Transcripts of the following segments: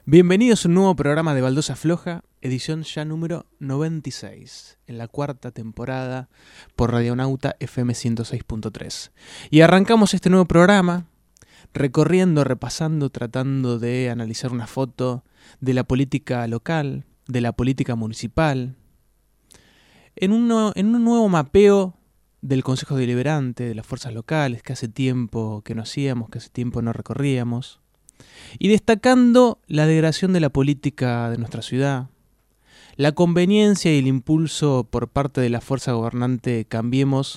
Bienvenidos a un nuevo programa de Baldosa Floja, edición ya número 96, en la cuarta temporada por Radionauta FM 106.3. Y arrancamos este nuevo programa recorriendo, repasando, tratando de analizar una foto de la política local, de la política municipal, en un nuevo mapeo del Consejo Deliberante, de las fuerzas locales, que hace tiempo que no hacíamos, que hace tiempo no recorríamos. Y destacando la degradación de la política de nuestra ciudad, la conveniencia y el impulso por parte de la fuerza gobernante Cambiemos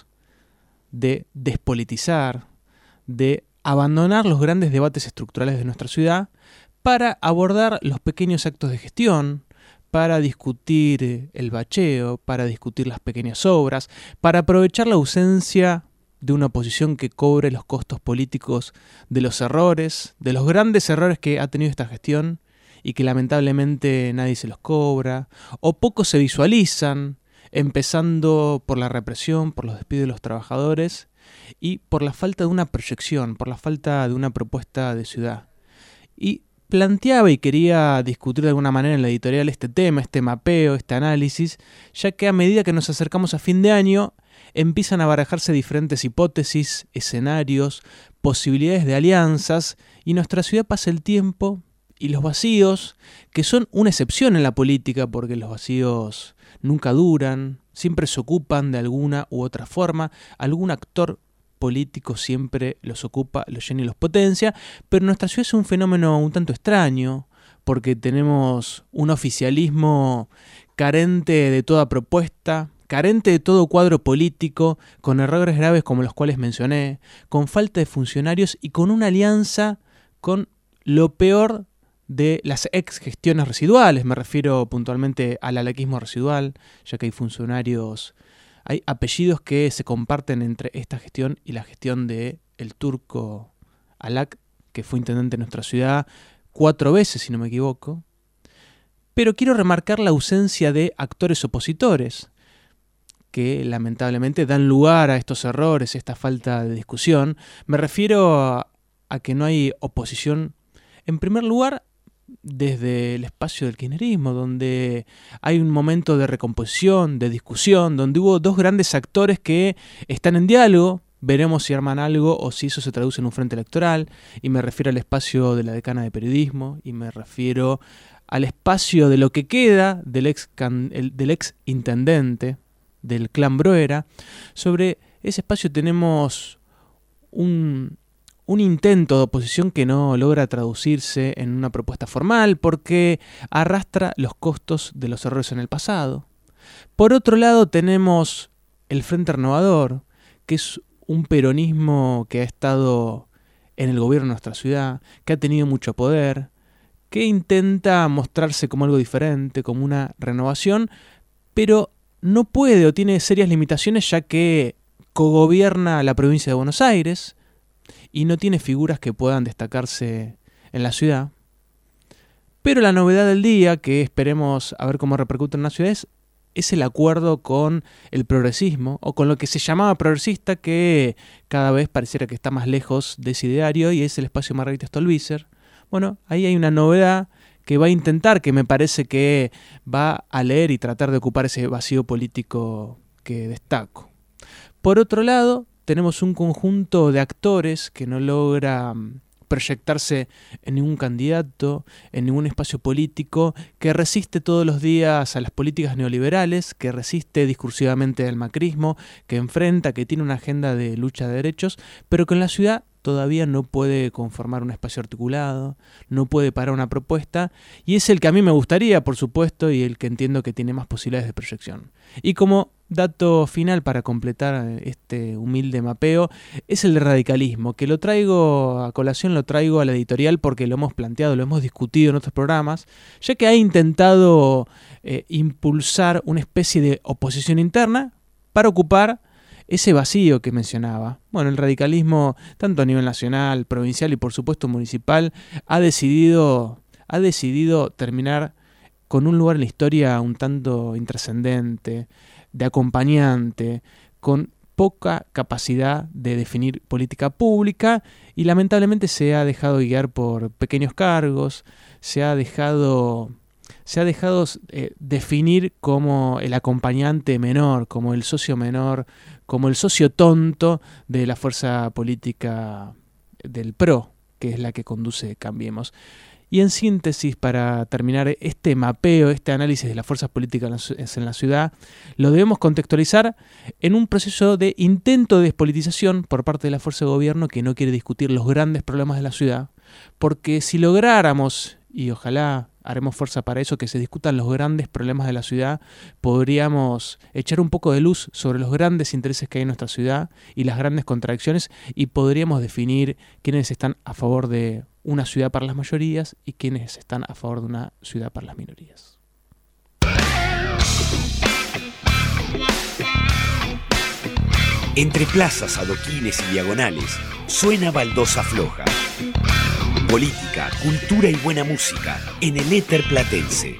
de despolitizar, de abandonar los grandes debates estructurales de nuestra ciudad para abordar los pequeños actos de gestión, para discutir el bacheo, para discutir las pequeñas obras, para aprovechar la ausencia de una oposición que cobre los costos políticos de los errores, de los grandes errores que ha tenido esta gestión y que lamentablemente nadie se los cobra, o pocos se visualizan, empezando por la represión, por los despidos de los trabajadores y por la falta de una proyección, por la falta de una propuesta de ciudad. Y planteaba y quería discutir de alguna manera en la editorial este tema, este mapeo, este análisis, ya que a medida que nos acercamos a fin de año, empiezan a barajarse diferentes hipótesis, escenarios, posibilidades de alianzas, y nuestra ciudad pasa el tiempo y los vacíos, que son una excepción en la política porque los vacíos nunca duran, siempre se ocupan de alguna u otra forma, algún actor político siempre los ocupa, los llena y los potencia, pero nuestra ciudad es un fenómeno un tanto extraño, porque tenemos un oficialismo carente de toda propuesta, carente de todo cuadro político, con errores graves como los cuales mencioné, con falta de funcionarios y con una alianza con lo peor de las ex gestiones residuales. Me refiero puntualmente al alaquismo residual, ya que hay funcionarios, hay apellidos que se comparten entre esta gestión y la gestión de el turco Alac, que fue intendente de nuestra ciudad 4 veces, si no me equivoco. Pero quiero remarcar la ausencia de actores opositores, que lamentablemente dan lugar a estos errores, esta falta de discusión. Me refiero a que no hay oposición, en primer lugar, desde el espacio del kirchnerismo, donde hay un momento de recomposición, de discusión, donde hubo 2 grandes actores que están en diálogo. Veremos si arman algo o si eso se traduce en un frente electoral, y me refiero al espacio de la decana de periodismo, y me refiero al espacio de lo que queda del ex intendente del clan Broera. Sobre ese espacio tenemos un intento de oposición que no logra traducirse en una propuesta formal porque arrastra los costos de los errores en el pasado. Por otro lado tenemos el Frente Renovador, que es un peronismo que ha estado en el gobierno de nuestra ciudad, que ha tenido mucho poder, que intenta mostrarse como algo diferente, como una renovación, pero no puede o tiene serias limitaciones ya que cogobierna la provincia de Buenos Aires y no tiene figuras que puedan destacarse en la ciudad. Pero la novedad del día, que esperemos a ver cómo repercute en la ciudad, es el acuerdo con el progresismo, o con lo que se llamaba progresista, que cada vez pareciera que está más lejos de ese ideario, y es el espacio Margarita Stolbizer. Bueno, ahí hay una novedad que va a intentar, que me parece que va a leer y tratar de ocupar ese vacío político que destaco. Por otro lado, tenemos un conjunto de actores que no logra proyectarse en ningún candidato, en ningún espacio político, que resiste todos los días a las políticas neoliberales, que resiste discursivamente al macrismo, que enfrenta, que tiene una agenda de lucha de derechos, pero que en la ciudad todavía no puede conformar un espacio articulado, no puede parar una propuesta, y es el que a mí me gustaría, por supuesto, y el que entiendo que tiene más posibilidades de proyección. Y como dato final para completar este humilde mapeo, es el de radicalismo, que lo traigo a colación, lo traigo a la editorial porque lo hemos planteado, lo hemos discutido en otros programas, ya que ha intentado impulsar una especie de oposición interna para ocupar ese vacío que mencionaba. Bueno, el radicalismo, tanto a nivel nacional, provincial y por supuesto municipal, ha decidido terminar con un lugar en la historia un tanto intrascendente, de acompañante, con poca capacidad de definir política pública y lamentablemente se ha dejado guiar por pequeños cargos, se ha dejado definir como el acompañante menor, como el socio menor, como el socio tonto de la fuerza política del PRO, que es la que conduce Cambiemos. Y en síntesis, para terminar este mapeo, este análisis de las fuerzas políticas en la ciudad, lo debemos contextualizar en un proceso de intento de despolitización por parte de la fuerza de gobierno que no quiere discutir los grandes problemas de la ciudad, porque si lográramos, y ojalá haremos fuerza para eso, que se discutan los grandes problemas de la ciudad, podríamos echar un poco de luz sobre los grandes intereses que hay en nuestra ciudad y las grandes contradicciones, y podríamos definir quiénes están a favor de una ciudad para las mayorías y quiénes están a favor de una ciudad para las minorías. Entre plazas, adoquines y diagonales, suena Baldosa Floja. Política, cultura y buena música en el éter platense.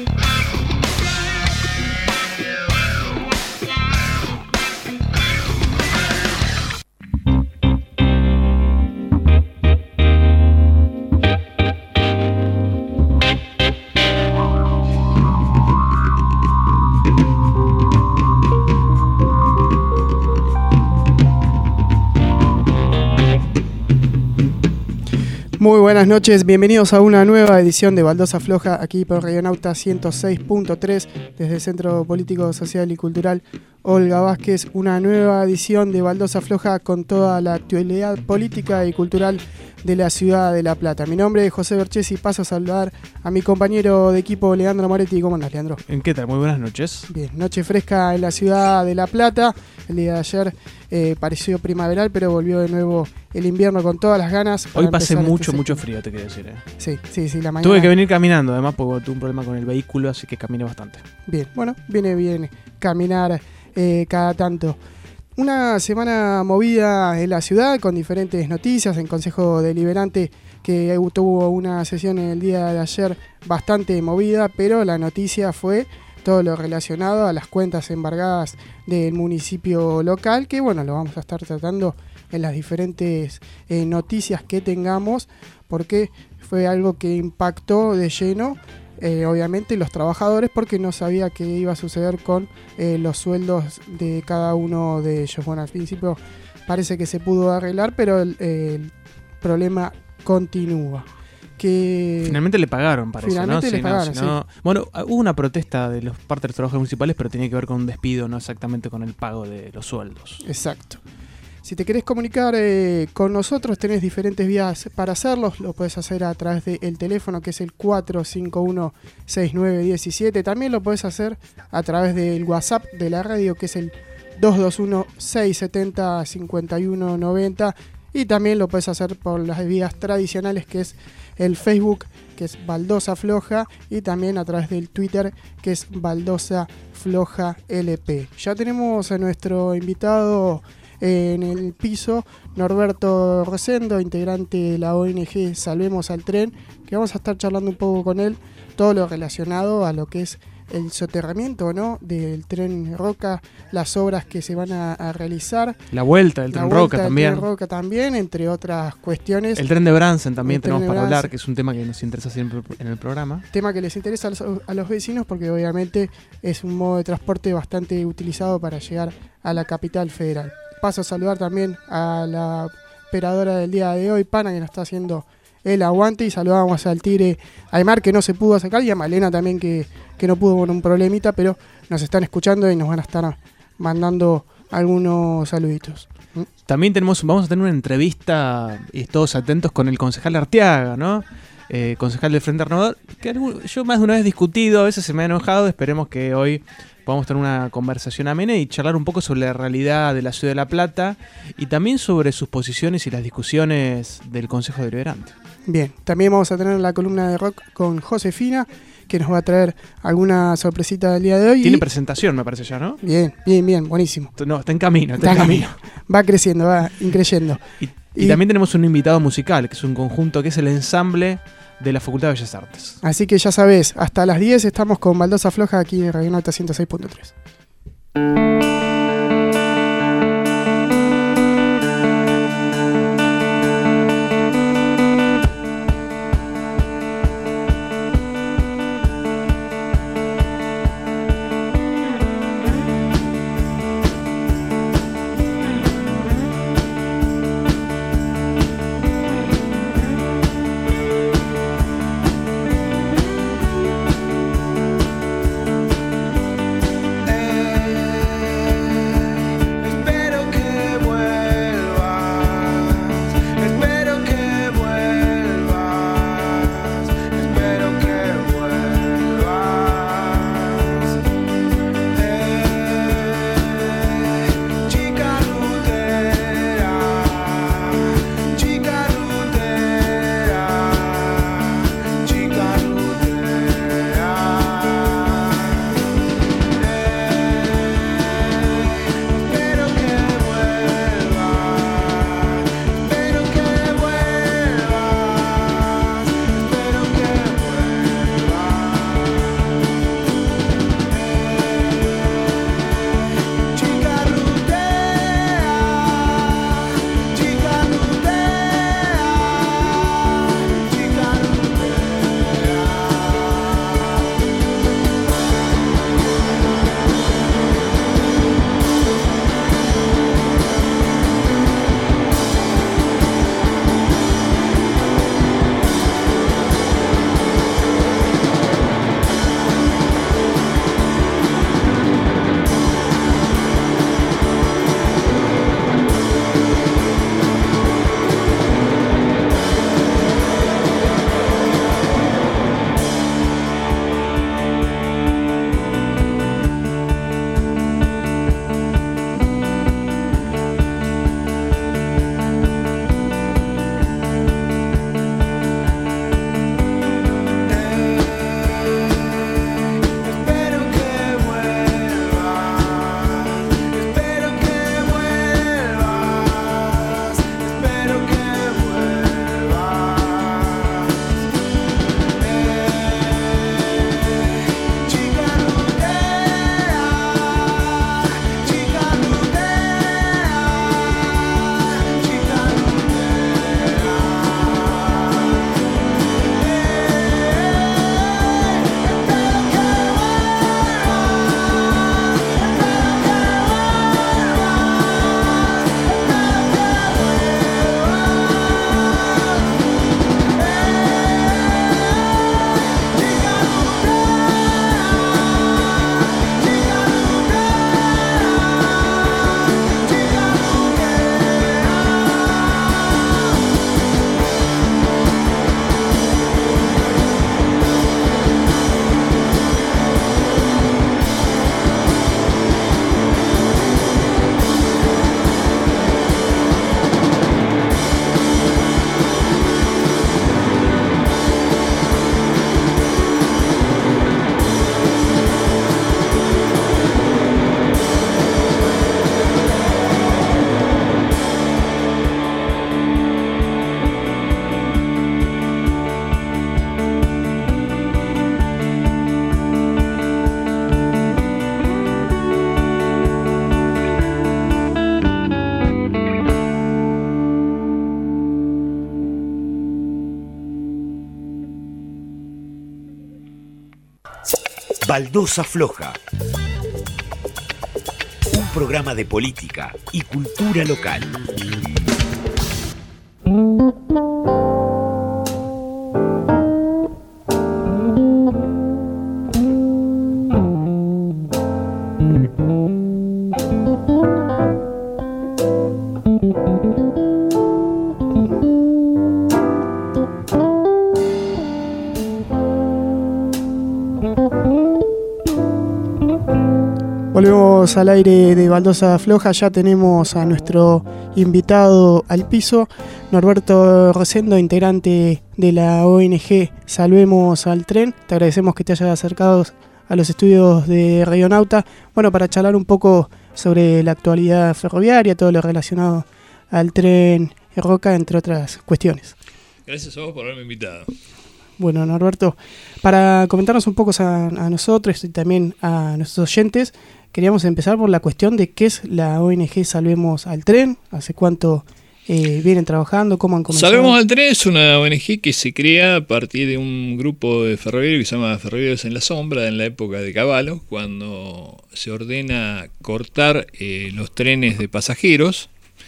Muy buenas noches, bienvenidos a una nueva edición de Baldosa Floja aquí por Radionauta 106.3 desde el Centro Político, Social y Cultural Olga Vázquez. Una nueva edición de Baldosa Floja con toda la actualidad política y cultural de la ciudad de La Plata. Mi nombre es José Berchesi y paso a saludar a mi compañero de equipo Leandro Moretti. ¿Cómo andás, Leandro? ¿Qué tal? Muy buenas noches. Bien, noche fresca en la ciudad de La Plata. El día de ayer pareció primaveral, pero volvió de nuevo el invierno con todas las ganas. Hoy pasé mucho frío, te quiero decir. Sí, la mañana. Tuve que venir caminando, además, porque tuve un problema con el vehículo, así que caminé bastante. Bien, bueno, viene bien caminar cada tanto. Una semana movida en la ciudad con diferentes noticias. El Consejo Deliberante que tuvo una sesión en el día de ayer bastante movida, pero la noticia fue todo lo relacionado a las cuentas embargadas del municipio local, que bueno, lo vamos a estar tratando en las diferentes noticias que tengamos, porque fue algo que impactó de lleno obviamente los trabajadores, porque no sabía qué iba a suceder con los sueldos de cada uno de ellos. Bueno, al principio parece que se pudo arreglar, pero el problema continúa. Que finalmente le pagaron, parece. Finalmente le pagaron, sí. Bueno, hubo una protesta de los parte de los trabajadores municipales, pero tiene que ver con un despido, no exactamente con el pago de los sueldos. Exacto. Si te querés comunicar con nosotros, tenés diferentes vías para hacerlo. Lo podés hacer a través del teléfono, que es el 451-6917. También lo podés hacer a través del WhatsApp de la radio, que es el 221-670-5190. Y también lo podés hacer por las vías tradicionales, que es el Facebook, que es Baldosa Floja, y también a través del Twitter, que es Baldosa Floja LP. Ya tenemos a nuestro invitado en el piso, Norberto Rosendo, integrante de la ONG Salvemos al Tren, que vamos a estar charlando un poco con él, todo lo relacionado a lo que es el soterramiento, ¿no?, del tren Roca, las obras que se van a realizar. La vuelta del tren Roca también. Tren Roca también, entre otras cuestiones. El tren de Bransen también tenemos para hablar, que es un tema que nos interesa siempre en el programa. Tema que les interesa a los vecinos, porque obviamente es un modo de transporte bastante utilizado para llegar a la capital federal. Paso a saludar también a la operadora del día de hoy, Pana, que nos está haciendo el aguante, y saludamos al Tigre Aymar, que no se pudo sacar, y a Malena también, que no pudo con un problemita, pero nos están escuchando y nos van a estar mandando algunos saluditos. También vamos a tener una entrevista, y todos atentos, con el concejal Arteaga, ¿no? Concejal del Frente Renovador, que yo más de una vez he discutido, a veces se me ha enojado. Esperemos que hoy podamos tener una conversación amena y charlar un poco sobre la realidad de la ciudad de La Plata y también sobre sus posiciones y las discusiones del Consejo Deliberante. Bien, también vamos a tener la columna de rock con Josefina, que nos va a traer alguna sorpresita del día de hoy. Tiene presentación, me parece ya, ¿no? Bien, buenísimo. No, está en camino, Va creciendo, va increyendo. Y también tenemos un invitado musical, que es un conjunto, que es el ensamble de la Facultad de Bellas Artes. Así que ya sabés, hasta las 10 estamos con Baldosa Floja aquí en Radionauta 106.3. Baldosa Floja. Un programa de política y cultura local. Volvemos al aire de Baldosa Floja, ya tenemos a nuestro invitado al piso, Norberto Rosendo, integrante de la ONG Salvemos al Tren. Te agradecemos que te hayas acercado a los estudios de Radionauta, bueno, para charlar un poco sobre la actualidad ferroviaria, todo lo relacionado al tren Roca, entre otras cuestiones. Gracias a vos por haberme invitado. Bueno, Norberto, para comentarnos un poco a nosotros y también a nuestros oyentes, queríamos empezar por la cuestión de qué es la ONG Salvemos al Tren, hace cuánto vienen trabajando, cómo han comenzado. Salvemos al Tren es una ONG que se crea a partir de un grupo de ferroviarios que se llama Ferroviarios en la Sombra, en la época de Cavallo, cuando se ordena cortar los trenes de pasajeros.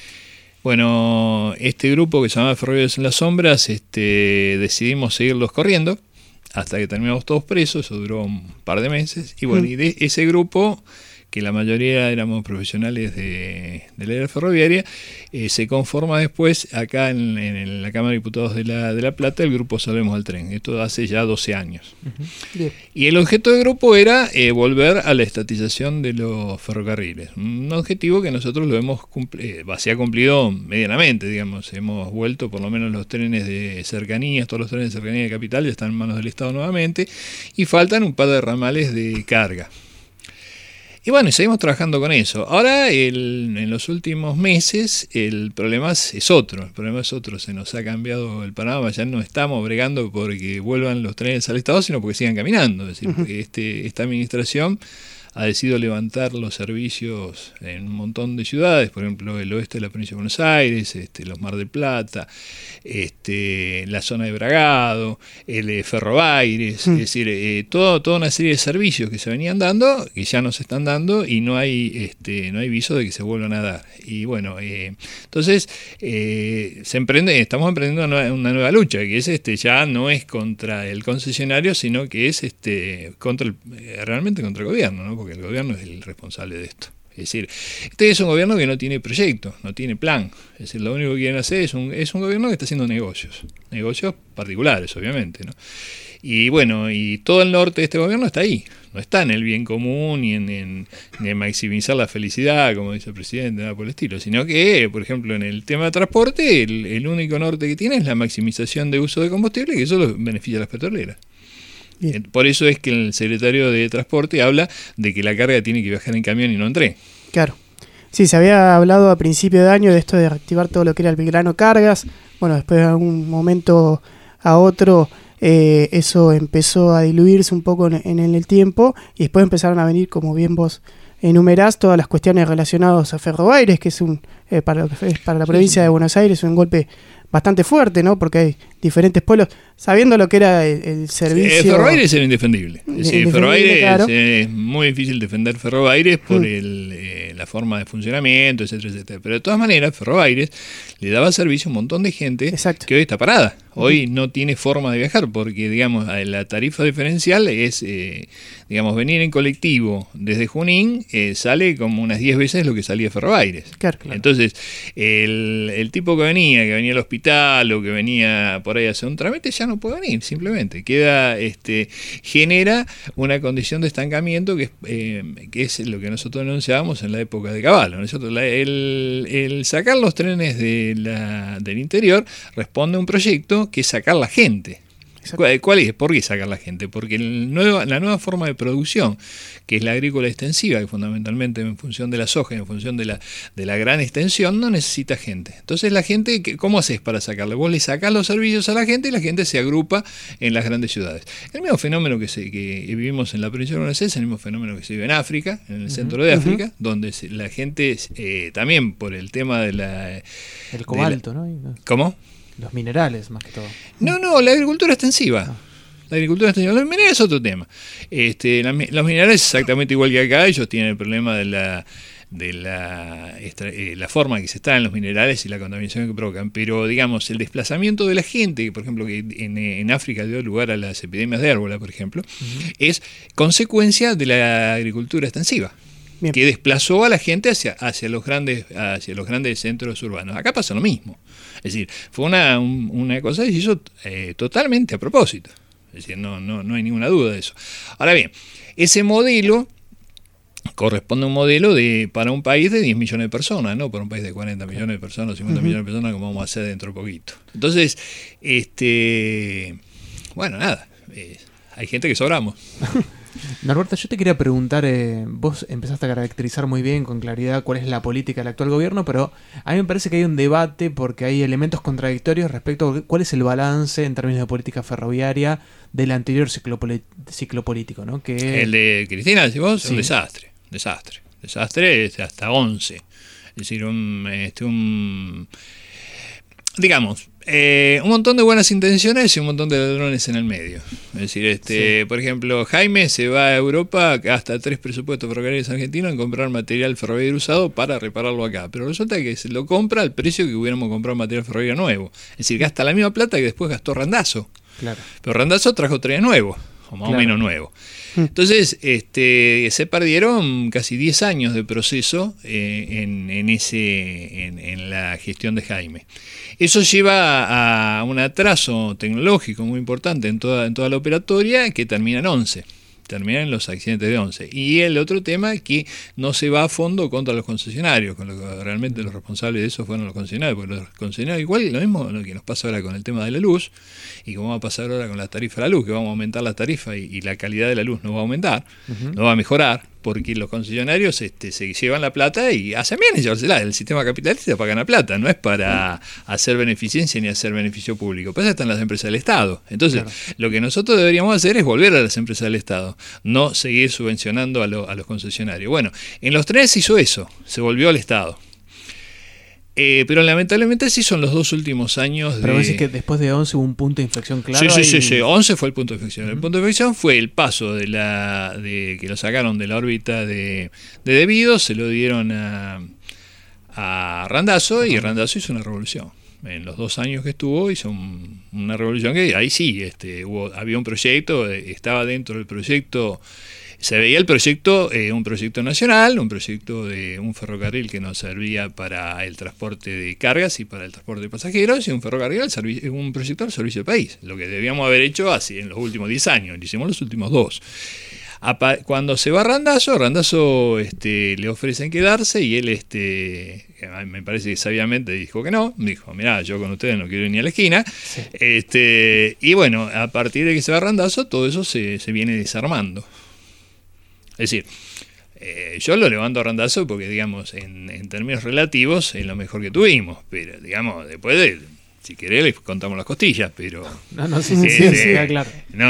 Bueno, este grupo que se llama Ferroviarios en las Sombras, decidimos seguirlos corriendo hasta que terminamos todos presos. Eso duró un par de meses. Y bueno, y de ese grupo, que la mayoría éramos profesionales de la era ferroviaria, se conforma después acá en la Cámara de Diputados de La Plata el grupo Salvemos al Tren. Esto hace ya 12 años. Bien. Y el objeto del grupo era volver a la estatización de los ferrocarriles. Un objetivo que nosotros lo hemos se ha cumplido medianamente, digamos. Hemos vuelto por lo menos los trenes de cercanías, todos los trenes de cercanía de capital ya están en manos del Estado nuevamente, y faltan un par de ramales de carga. Y bueno, seguimos trabajando con eso. Ahora, en los últimos meses, el problema es otro. El problema es otro. Se nos ha cambiado el panorama. Ya no estamos bregando porque vuelvan los trenes al Estado, sino porque sigan caminando. Es decir, porque esta administración ha decidido levantar los servicios en un montón de ciudades, por ejemplo, el oeste de la provincia de Buenos Aires, los Mar del Plata, la zona de Bragado, el Ferrobaires, es decir, toda una serie de servicios que se venían dando, que ya no se están dando y no hay viso de que se vuelvan a dar. Y bueno, entonces estamos emprendiendo una nueva lucha, que es ya no es contra el concesionario, sino que es realmente contra el gobierno, ¿no? Porque el gobierno es el responsable de esto. Es decir, este es un gobierno que no tiene proyecto, no tiene plan. Es decir, lo único que quieren hacer es un gobierno que está haciendo negocios particulares, obviamente, ¿no? Y bueno, y todo el norte de este gobierno está ahí, no está en el bien común ni en maximizar la felicidad, como dice el presidente, nada por el estilo, sino que, por ejemplo, en el tema de transporte, el único norte que tiene es la maximización de uso de combustible, que eso beneficia a las petroleras. Bien. Por eso es que el secretario de Transporte habla de que la carga tiene que viajar en camión y no en tren. Claro. Sí, se había hablado a principio de año de esto de reactivar todo lo que era el Belgrano Cargas. Bueno, después de un momento a otro eso empezó a diluirse un poco en el tiempo y después empezaron a venir, como bien vos enumerás, todas las cuestiones relacionadas a Ferrobaires, que es para la provincia de Buenos Aires un golpe bastante fuerte, ¿no? Porque hay diferentes pueblos, sabiendo lo que era el servicio. Ferrobaires era indefendible. Es decir, Ferrobaires, claro. Es muy difícil defender Ferrobaires por la forma de funcionamiento, etcétera, etcétera. Pero de todas maneras, Ferrobaires le daba servicio a un montón de gente. Exacto. Que hoy está parada. Hoy no tiene forma de viajar porque, digamos, la tarifa diferencial es, venir en colectivo desde Junín sale como unas 10 veces lo que salía Ferrobaires. Claro. Entonces, el tipo que venía al hospital o que venía por ahí a hacer un trámite ya no puede venir, simplemente. Genera una condición de estancamiento que es lo que nosotros denunciábamos en la época de Cavallo. El sacar los trenes del interior responde a un proyecto que es sacar la gente. ¿Cuál es? ¿Por qué sacar la gente? Porque la nueva forma de producción, que es la agrícola extensiva, que fundamentalmente en función de la soja y en función de la gran extensión, no necesita gente. Entonces la gente, ¿cómo haces para sacarla? Vos le sacás los servicios a la gente y la gente se agrupa en las grandes ciudades. El mismo fenómeno que vivimos en la provincia de Buenos Aires, el mismo fenómeno que se vive en África, en el centro de África, donde la gente, también por el tema de el cobalto, ¿no? ¿Cómo? Los minerales, más que todo. No, la agricultura extensiva. La agricultura extensiva. Los minerales es otro tema. Los minerales exactamente igual que acá, ellos tienen el problema de la forma que se está en los minerales y la contaminación que provocan, pero digamos el desplazamiento de la gente, por ejemplo, que en África dio lugar a las epidemias de ébola, por ejemplo, es consecuencia de la agricultura extensiva. Bien. Que desplazó a la gente hacia los grandes centros urbanos. Acá pasa lo mismo. Es decir, fue una cosa que se hizo totalmente a propósito. Es decir, no hay ninguna duda de eso. Ahora bien, ese modelo corresponde a un modelo para un país de 10 millones de personas, no para un país de 40 millones de personas, 50 millones de personas, como vamos a hacer dentro de poquito. Entonces, bueno, nada, hay gente que sobramos. Norberto, yo te quería preguntar, vos empezaste a caracterizar muy bien, con claridad, cuál es la política del actual gobierno, pero a mí me parece que hay un debate porque hay elementos contradictorios respecto a cuál es el balance en términos de política ferroviaria del anterior ciclo político, ¿no? El de Cristina, decís vos, sí. Un desastre hasta 11. Es decir, digamos, un montón de buenas intenciones y un montón de ladrones en el medio. Es decir, sí. Por ejemplo, Jaime se va a Europa, gasta 3 presupuestos ferroviarios argentinos en comprar material ferroviario usado para repararlo acá. Pero resulta que se lo compra al precio que hubiéramos comprado material ferroviario nuevo. Es decir, gasta la misma plata que después gastó Randazzo. Claro. Pero Randazzo trajo trenes nuevos, o más o menos nuevos. Entonces, se perdieron casi 10 años de proceso en la gestión de Jaime. Eso lleva a un atraso tecnológico muy importante en toda la operatoria, que termina en 11. Terminan los accidentes de 11. Y el otro tema, que no se va a fondo contra los concesionarios, con lo que realmente los responsables de eso fueron los concesionarios, porque los concesionarios, igual lo mismo lo que nos pasa ahora con el tema de la luz, y como va a pasar ahora con la tarifa de la luz, que vamos a aumentar la tarifa y la calidad de la luz no va a aumentar, no va a mejorar, porque los concesionarios se llevan la plata y hacen bien en llevársela. El sistema capitalista para ganar plata, no es para hacer beneficencia ni hacer beneficio público. Para eso están las empresas del Estado. Entonces, lo que nosotros deberíamos hacer es volver a las empresas del Estado, no seguir subvencionando a los concesionarios. Bueno, en los trenes se hizo eso, se volvió al Estado. Pero lamentablemente sí son los 2 últimos años. Pero vos decís que después de 11 hubo un punto de inflexión claro. Sí. 11 fue el punto de inflexión. El punto de inflexión fue el paso de que lo sacaron de la órbita de debido, se lo dieron a Randazzo, y Randazzo hizo una revolución. En los 2 años que estuvo hizo una revolución que ahí sí, había un proyecto, estaba dentro del proyecto. Se veía el proyecto, un proyecto nacional, un proyecto de un ferrocarril que nos servía para el transporte de cargas y para el transporte de pasajeros, y un ferrocarril un proyecto al servicio del país, lo que debíamos haber hecho así en los últimos 10 años, lo hicimos los últimos 2. Cuando se va Randazzo le ofrecen quedarse, y él me parece que sabiamente dijo que no, dijo, mirá, yo con ustedes no quiero ir ni a la esquina, sí. Y bueno, a partir de que se va Randazzo, todo eso se viene desarmando. Es decir, yo lo levanto a Randazzo porque, digamos, en términos relativos es lo mejor que tuvimos, pero, digamos, después si querés les contamos las costillas, pero sí, claro.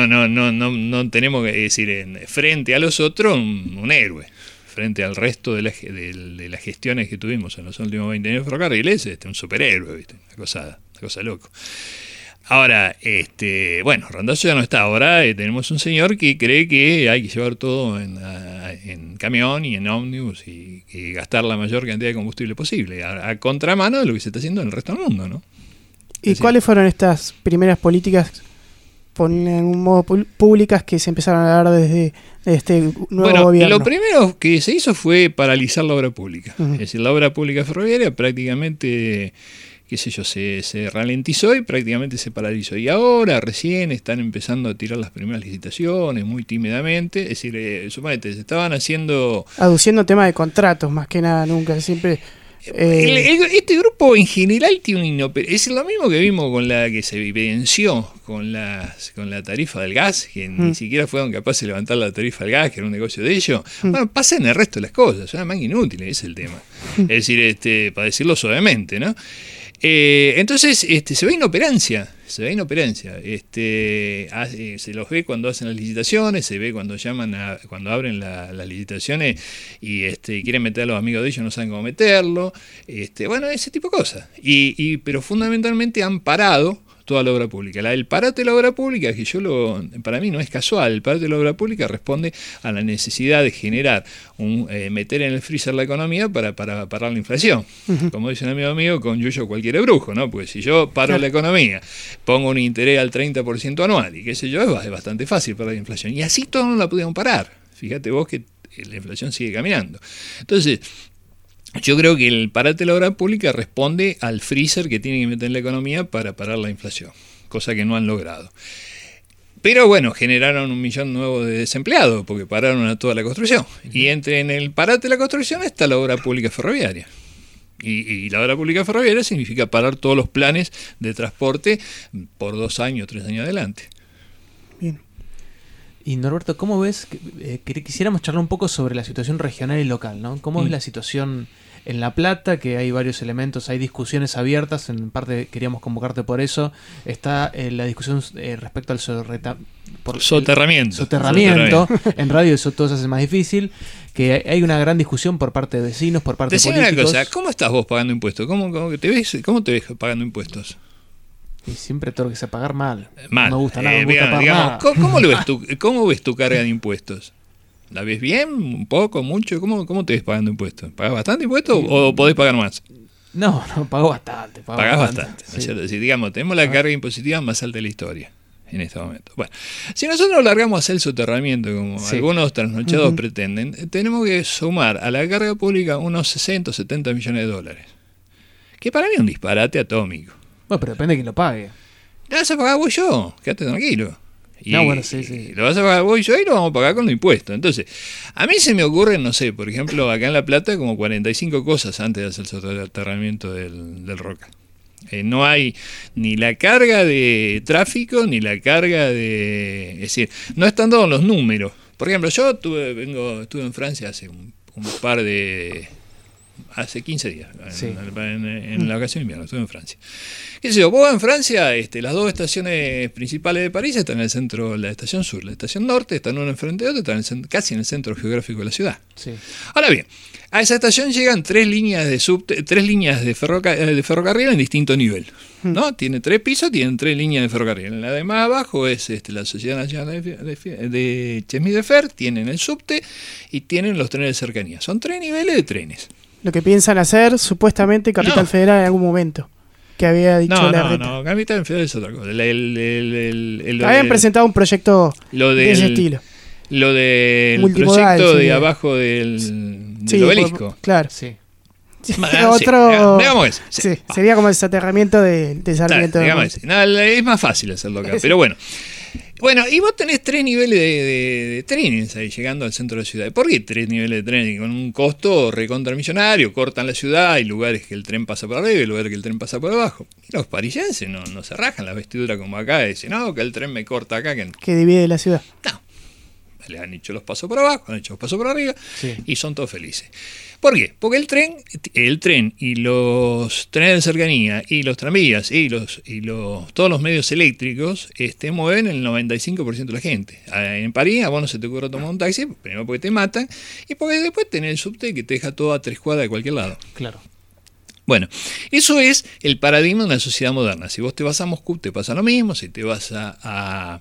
No tenemos que decir, frente a los otros, un héroe. Frente al resto de las gestiones que tuvimos en los últimos 20 años de ferrocarriles, un superhéroe, ¿viste? Una cosa loco. Ahora, bueno, Randazzo ya no está. Ahora tenemos un señor que cree que hay que llevar todo en camión y en ómnibus y gastar la mayor cantidad de combustible posible, a contramano de lo que se está haciendo en el resto del mundo, ¿no? ¿Y cuáles fueron estas primeras políticas, en un modo públicas, que se empezaron a dar desde este nuevo gobierno? Lo primero que se hizo fue paralizar la obra pública. Es decir, la obra pública ferroviaria prácticamente, qué sé yo, se ralentizó y prácticamente se paralizó. Y ahora recién están empezando a tirar las primeras licitaciones, muy tímidamente. Es decir, suponete, se estaban haciendo... Aduciendo temas de contratos, más que nada, nunca, siempre... Este grupo en general tiene una inoperancia. Es lo mismo que vimos con la que se evidenció con la tarifa del gas, que ni siquiera fueron capaces de levantar la tarifa del gas, que era un negocio de ellos. Bueno, pasa en el resto de las cosas, son una máquina inútil, ese es el tema. Es decir, para decirlo suavemente, ¿no? Entonces se ve inoperancia. Se los ve cuando hacen las licitaciones, se ve cuando cuando abren las licitaciones y quieren meter a los amigos de ellos, no saben cómo meterlo, bueno, ese tipo de cosas. Pero fundamentalmente han parado toda la obra pública. El parate de la obra pública, que para mí no es casual, el parate de la obra pública responde a la necesidad de generar, meter en el freezer la economía para parar la inflación. Como dice un amigo mío, con yuyo cualquier brujo, ¿no? Porque si yo paro la economía, pongo un interés al 30% anual y qué sé yo, es bastante fácil parar la inflación. Y así todos no la pudieron parar. Fíjate vos que la inflación sigue caminando. Entonces, yo creo que el parate de la obra pública responde al freezer que tiene que meter en la economía para parar la inflación, cosa que no han logrado. Pero bueno, generaron 1 millón nuevo de desempleados porque pararon a toda la construcción. Y en el parate de la construcción está la obra pública ferroviaria. Y la obra pública ferroviaria significa parar todos los planes de transporte por 2 años, 3 años adelante. Bien. Y Norberto, ¿cómo ves? Quisiéramos charlar un poco sobre la situación regional y local, ¿no? ¿Cómo es la situación en La Plata? Que hay varios elementos, hay discusiones abiertas, en parte queríamos convocarte por eso. Está la discusión respecto al soterramiento. En radio eso todo se hace más difícil. Que hay una gran discusión por parte de vecinos, por parte de políticos. Decime una cosa, ¿cómo estás vos pagando impuestos? ¿Cómo te ves pagando impuestos? Y siempre tengo que pagar mal. Mal. No me gusta nada, me gusta pagar nada. ¿Cómo ves tu carga de impuestos? ¿La ves bien? ¿Un poco? ¿Mucho? ¿Cómo te ves pagando impuestos? ¿Pagas bastante impuestos o podés pagar más? No, pago bastante. Pagás bastante. Sí. ¿No es cierto? Si, digamos, tenemos la carga impositiva más alta de la historia en este momento. Bueno, si nosotros largamos a hacer el soterramiento, como algunos trasnochados pretenden, tenemos que sumar a la carga pública unos 60 o 70 millones de dólares. Que para mí es un disparate atómico. Bueno, pero depende de quién lo pague. Lo vas a pagar vos y yo, quédate tranquilo. Y sí. Lo vas a pagar vos y yo y lo vamos a pagar con los impuestos. Entonces, a mí se me ocurren, no sé, por ejemplo, acá en La Plata, como 45 cosas antes de hacer el soterramiento del Roca. No hay ni la carga de tráfico, ni la carga de... Es decir, no están todos los números. Por ejemplo, yo estuve en Francia hace un par de... Hace 15 días, en la ocasión de invierno, estuve en Francia. ¿Qué sé yo? Vos en Francia, las 2 estaciones principales de París están en el centro, la estación sur, la estación norte, están una enfrente de otra, están casi en el centro geográfico de la ciudad. Sí. Ahora bien, a esa estación llegan 3 líneas de ferrocarril en distinto nivel. ¿No? Tiene 3 pisos, tienen 3 líneas de ferrocarril. En la de más abajo es la Sociedad Nacional de Chemin de Fer, tienen el subte y tienen los trenes de cercanía. Son 3 niveles de trenes. Lo que piensan hacer, supuestamente, Capital Federal en algún momento. Que había dicho No, Capital Federal es otra cosa. Habían presentado un proyecto de ese estilo. Lo del proyecto de abajo del obelisco. Claro. Sí. Digamos eso. Sí, sería como el soterramiento del desarrollo. Es más fácil hacerlo acá. Pero bueno, y vos tenés 3 niveles de trenes ahí llegando al centro de la ciudad. ¿Por qué 3 niveles de trenes? Con un costo recontramillonario, cortan la ciudad, hay lugares que el tren pasa por arriba y lugares que el tren pasa por abajo. Y los parisienses no se rajan la vestidura como acá y dicen, no, que el tren me corta acá. Que divide la ciudad. No. Les han hecho los pasos por abajo, han hecho los pasos por arriba y son todos felices. ¿Por qué? Porque el tren y los trenes de cercanía y los tranvías y todos los medios eléctricos mueven el 95% de la gente. En París a vos no se te ocurre tomar un taxi, primero porque te matan y porque después tenés el subte que te deja todo a 3 cuadras de cualquier lado. Claro. Bueno, eso es el paradigma de una sociedad moderna. Si vos te vas a Moscú te pasa lo mismo, si te vas a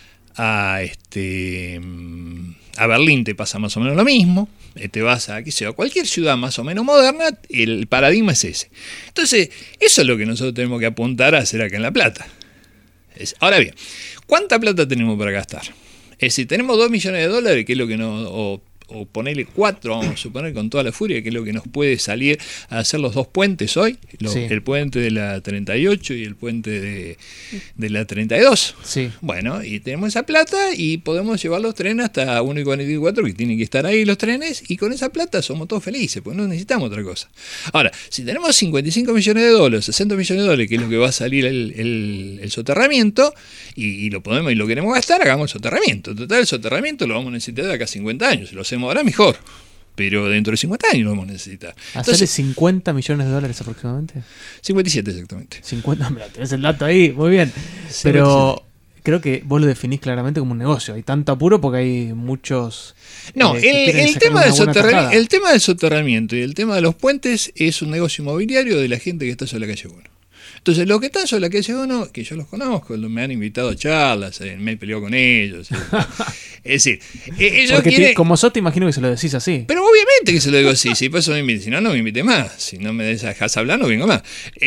Berlín te pasa más o menos lo mismo, te vas a cualquier ciudad más o menos moderna, el paradigma es ese. Entonces, eso es lo que nosotros tenemos que apuntar a hacer acá en La Plata. Ahora bien, ¿cuánta plata tenemos para gastar? Es decir, tenemos 2 millones de dólares, que es lo que o ponerle 4, vamos a suponer, con toda la furia, que es lo que nos puede salir a hacer los 2 puentes hoy, el puente de la 38 y el puente de la 32. Sí. Bueno, y tenemos esa plata y podemos llevar los trenes hasta 1,44, que tienen que estar ahí los trenes, y con esa plata somos todos felices, pues no necesitamos otra cosa. Ahora, si tenemos 55 millones de dólares, 60 millones de dólares, que es lo que va a salir el soterramiento, y lo podemos y lo queremos gastar, hagamos el soterramiento. Total, el soterramiento lo vamos a necesitar de acá a 50 años, lo hacemos ahora mejor, pero dentro de 50 años lo vamos a necesitar. ¿Hacerle 50 millones de dólares aproximadamente? 57 exactamente. 50, mira, tenés el dato ahí, muy bien. 57. Pero creo que vos lo definís claramente como un negocio. Hay tanto apuro porque hay muchos... No, el tema del soterramiento y el tema de los puentes es un negocio inmobiliario de la gente que está sobre la calle 1. Entonces, los que están sobre la calle 1, que yo los conozco, me han invitado a charlas, me he peleado con ellos. Es decir, ellos Porque quieren... como sos te imagino que se lo decís así. Pero obviamente que se lo digo así, si eso me invite, si no, no me invite más. Si no me dejas hablar, no vengo más.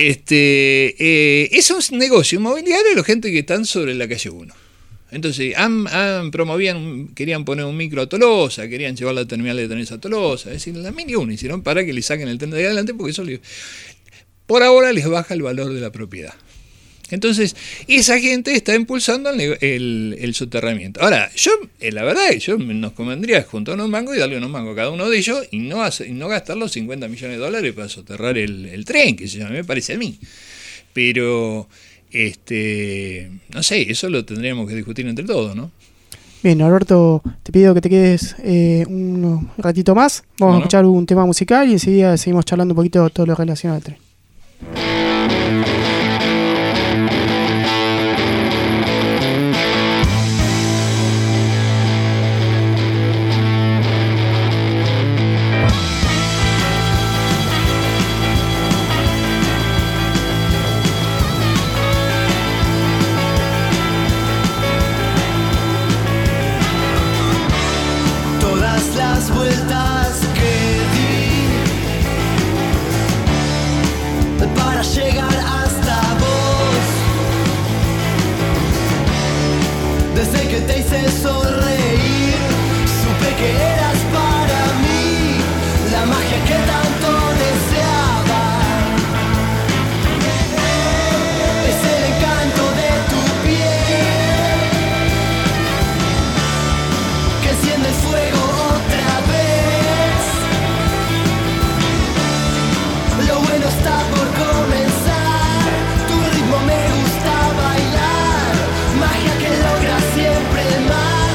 Es un negocio inmobiliario de la gente que están sobre la calle 1. Entonces, querían poner un micro a Tolosa, querían llevar la terminal de trenes a Tolosa, es decir, la mini 1 hicieron para que le saquen el tren de adelante, porque eso por ahora les baja el valor de la propiedad. Entonces, esa gente está impulsando el soterramiento. Ahora, la verdad es que nos convendría juntar unos mangos y darle unos mangos a cada uno de ellos y no gastar los $50 millones para soterrar el tren, que a mí me parece a mí. Pero... no sé, eso lo tendríamos que discutir entre todos, ¿no? Bien, Alberto, te pido que te quedes un ratito más. Vamos a escuchar un tema musical y enseguida seguimos charlando un poquito de todo lo relacionado al tren. Vueltas que di para llegar hasta vos, desde que te hice sonreír supe que eras para mí la magia que tanto deseaba. Es el encanto de tu piel que enciende el fuego. Está por comenzar, tu ritmo me gusta bailar, magia que logra siempre más.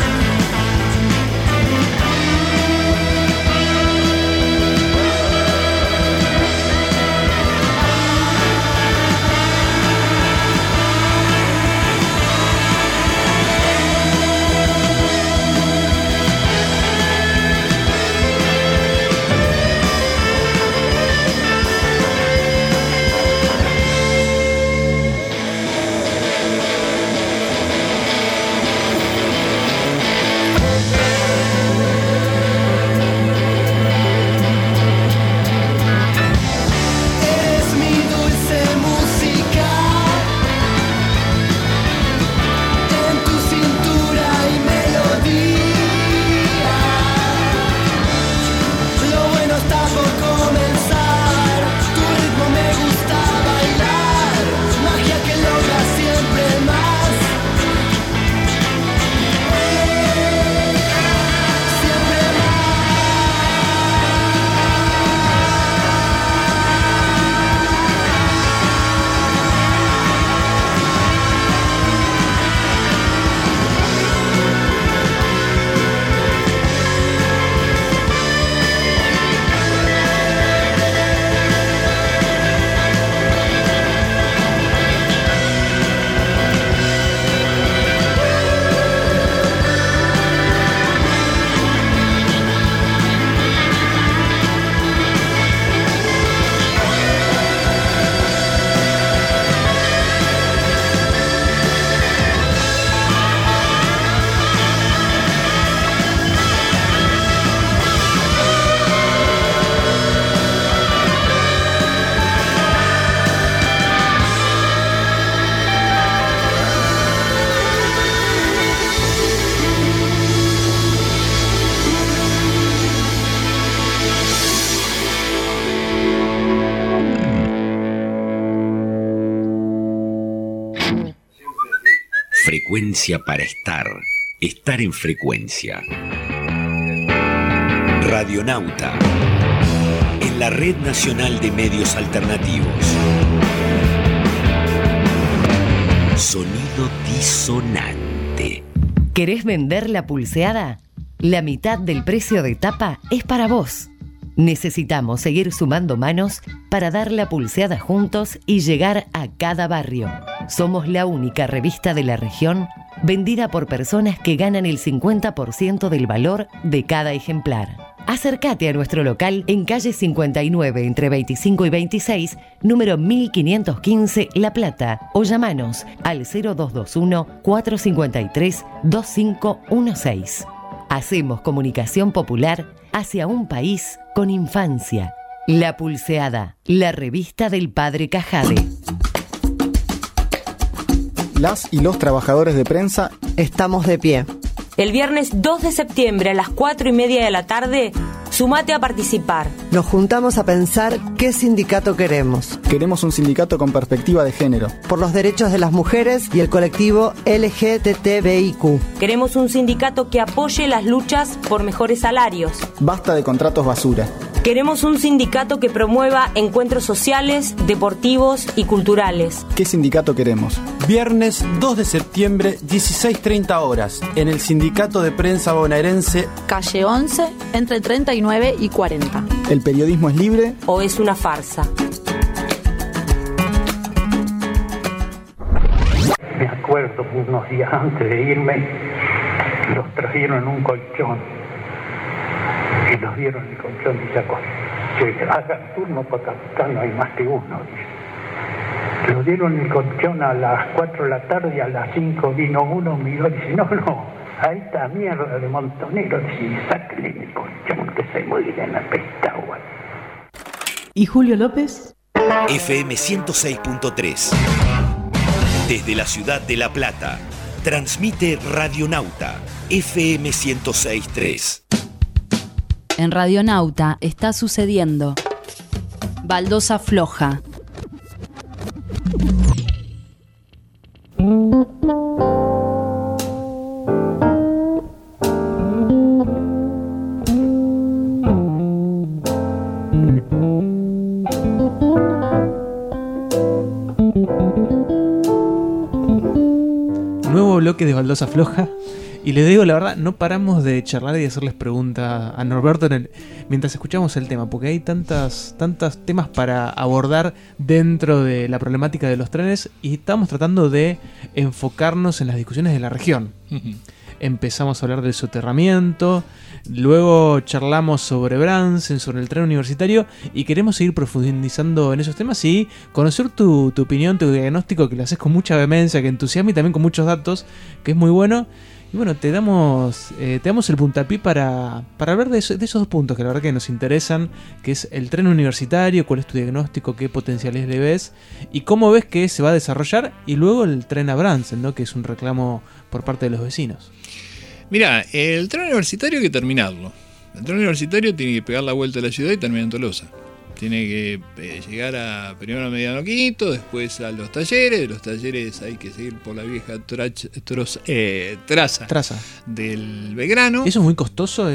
Frecuencia para estar en frecuencia. Radionauta, en la Red Nacional de Medios Alternativos. Sonido disonante. ¿Querés vender la pulseada? La mitad del precio de tapa es para vos. Necesitamos seguir sumando manos para dar la pulseada juntos y llegar a cada barrio. Somos la única revista de la región vendida por personas que ganan el 50% del valor de cada ejemplar. Acércate a nuestro local en calle 59 entre 25 y 26, número 1515 La Plata, o llamanos al 0221-453-2516. Hacemos comunicación popular hacia un país con infancia. La Pulseada, la revista del Padre Cajade. Las y los trabajadores de prensa estamos de pie. El viernes 2 de septiembre a las 4:30 de la tarde, sumate a participar. Nos juntamos a pensar qué sindicato queremos. Queremos un sindicato con perspectiva de género. Por los derechos de las mujeres y el colectivo LGTBIQ. Queremos un sindicato que apoye las luchas por mejores salarios. Basta de contratos basura. Queremos un sindicato que promueva encuentros sociales, deportivos y culturales. ¿Qué sindicato queremos? Viernes 2 de septiembre, 16:30 horas, en el Sindicato de Prensa Bonaerense, calle 11, entre 39 y 40. ¿El periodismo es libre o es una farsa? Me acuerdo unos días antes de irme, los trajeron en un colchón y los dieron en el colchón y sacó. Que hagan turno porque acá no hay más que uno, dice. Lo dieron en el colchón a las 4 de la tarde y a las 5 vino uno, miró y dice, no, ahí está mierda de montonero, dice, sáquenle el colchón que se muere en la pestagua. ¿Y Julio López? FM 106.3. Desde la ciudad de La Plata, transmite Radionauta, FM 106.3. En Radionauta está sucediendo Baldosa Floja. Nuevo bloque de Baldosa Floja. Y le digo la verdad, no paramos de charlar y de hacerles preguntas a Norberto mientras escuchamos el tema, porque hay tantos temas para abordar dentro de la problemática de los trenes y estamos tratando de enfocarnos en las discusiones de la región. Empezamos a hablar del soterramiento, luego charlamos sobre Bransen, sobre el tren universitario y queremos seguir profundizando en esos temas y conocer tu opinión, tu diagnóstico, que lo haces con mucha vehemencia, que entusiasma y también con muchos datos, que es muy bueno. Y bueno, te damos el puntapié para hablar de esos dos puntos que la verdad que nos interesan, que es el tren universitario, cuál es tu diagnóstico, qué potenciales le ves y cómo ves que se va a desarrollar, y luego el tren a Bransen, ¿no? Que es un reclamo por parte de los vecinos. Mirá, el tren universitario hay que terminarlo. El tren universitario tiene que pegar la vuelta a la ciudad y terminar en Tolosa. Tiene que llegar primero a Mediano Quinto, después a los talleres. De los talleres hay que seguir por la vieja traza del Belgrano. ¿Eso es muy costoso?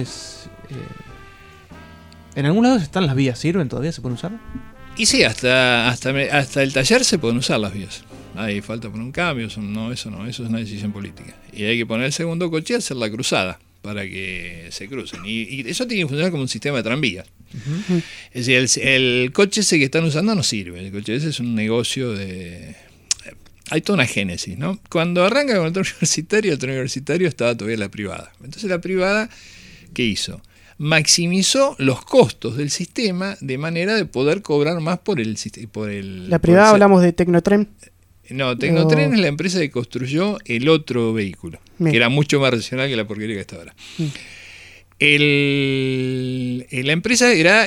¿En algún lado están las vías? ¿Sirven todavía? ¿Se pueden usar? Y sí, hasta el taller se pueden usar las vías. Hay falta por un cambio, eso es una decisión política. Y hay que poner el segundo coche y hacer la cruzada para que se crucen. Y eso tiene que funcionar como un sistema de tranvías. Uh-huh. Es decir, el coche ese que están usando no sirve. El coche ese es un negocio de... Hay toda una génesis, ¿no? Cuando arranca con el tren universitario estaba todavía la privada. Entonces la privada, ¿qué hizo? Maximizó los costos del sistema de manera de poder cobrar más por el... La privada, hablamos de Tecnotren. No, Tecnotren es la empresa que construyó el otro vehículo, que era mucho más racional que la porquería que está ahora. La empresa era,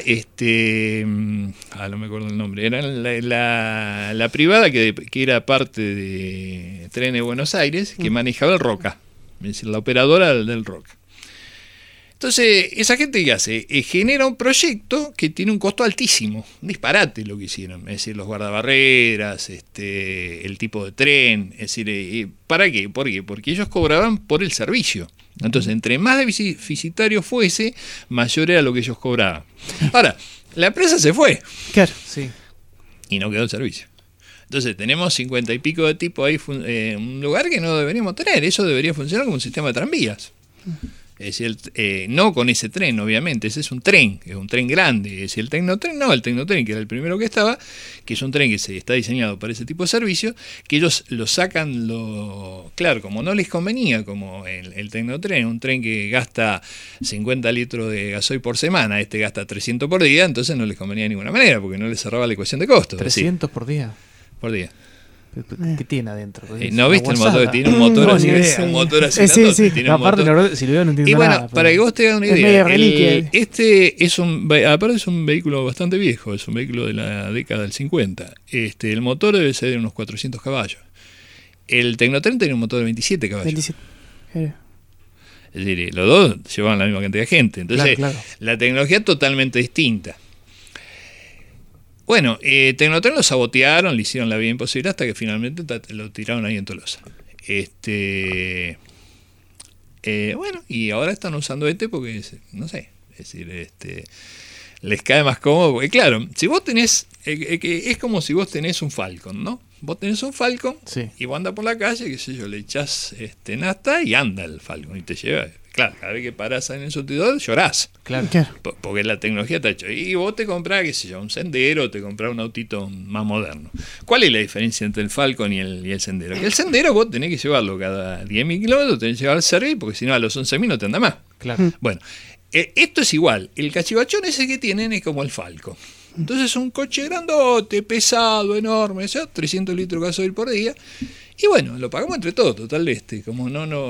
no me acuerdo el nombre, era la privada que era parte de Trenes Buenos Aires, que manejaba el ROCA, es decir, la operadora del ROCA. Entonces, esa gente que hace, genera un proyecto que tiene un costo altísimo, un disparate lo que hicieron, es decir, los guardabarreras, el tipo de tren, es decir, ¿para qué? ¿Por qué? Porque ellos cobraban por el servicio. Entonces, entre más deficitario fuese, mayor era lo que ellos cobraban. Ahora, la empresa se fue. Claro, sí. Y no quedó el servicio. Entonces, tenemos 50 y pico de tipos ahí, un lugar que no deberíamos tener. Eso debería funcionar como un sistema de tranvías. Es decir, no con ese tren, obviamente, ese es un tren grande. Es decir, el Tecnotren no, el Tecnotren, que era el primero que estaba, que es un tren que se está diseñado para ese tipo de servicio, que ellos lo sacan, claro, como no les convenía, como el Tecnotren, un tren que gasta 50 litros de gasoil por semana, este gasta 300 por día, entonces no les convenía de ninguna manera, porque no les cerraba la ecuación de costos. 300 por día. Por día. ¿Qué tiene adentro? ¿No viste el motor? Tiene un motor así, un motor así. Sí. Tiene aparte, la verdad, si lo veo no entiendo y bueno, nada, para que vos te hagas una idea, aparte es un vehículo bastante viejo, es un vehículo de la década del 50. El motor debe ser de unos 400 caballos. El Tecnotren tiene un motor de 27 caballos. 27. Es decir, los dos llevaban la misma cantidad de gente. Entonces, claro. La tecnología es totalmente distinta. Bueno, Tecnotren lo sabotearon, le hicieron la vida imposible hasta que finalmente lo tiraron ahí en Tolosa. Bueno, y ahora están usando porque, no sé, es decir, les cae más cómodo. Porque claro, si vos tenés, es como si vos tenés un Falcon, ¿no? Vos tenés un Falcon y vos andás por la calle, qué sé yo, le echás nafta y anda el Falcon y te lleva. Claro, cada vez que parás en el surtidor llorás. Claro. Porque la tecnología está hecha. Y vos te comprás, qué sé yo, un Sendero, te comprás un autito más moderno. ¿Cuál es la diferencia entre el Falcon y el Sendero? Que el Sendero vos tenés que llevarlo cada 10.000 kilómetros, tenés que llevar al servicio, porque si no a los 11.000 no te anda más. Claro. Bueno, esto es igual. El cachivachón ese que tienen es como el Falcon. Entonces es un coche grandote, pesado, enorme, 300 litros de gasoil por día. Y bueno, lo pagamos entre todos, total, como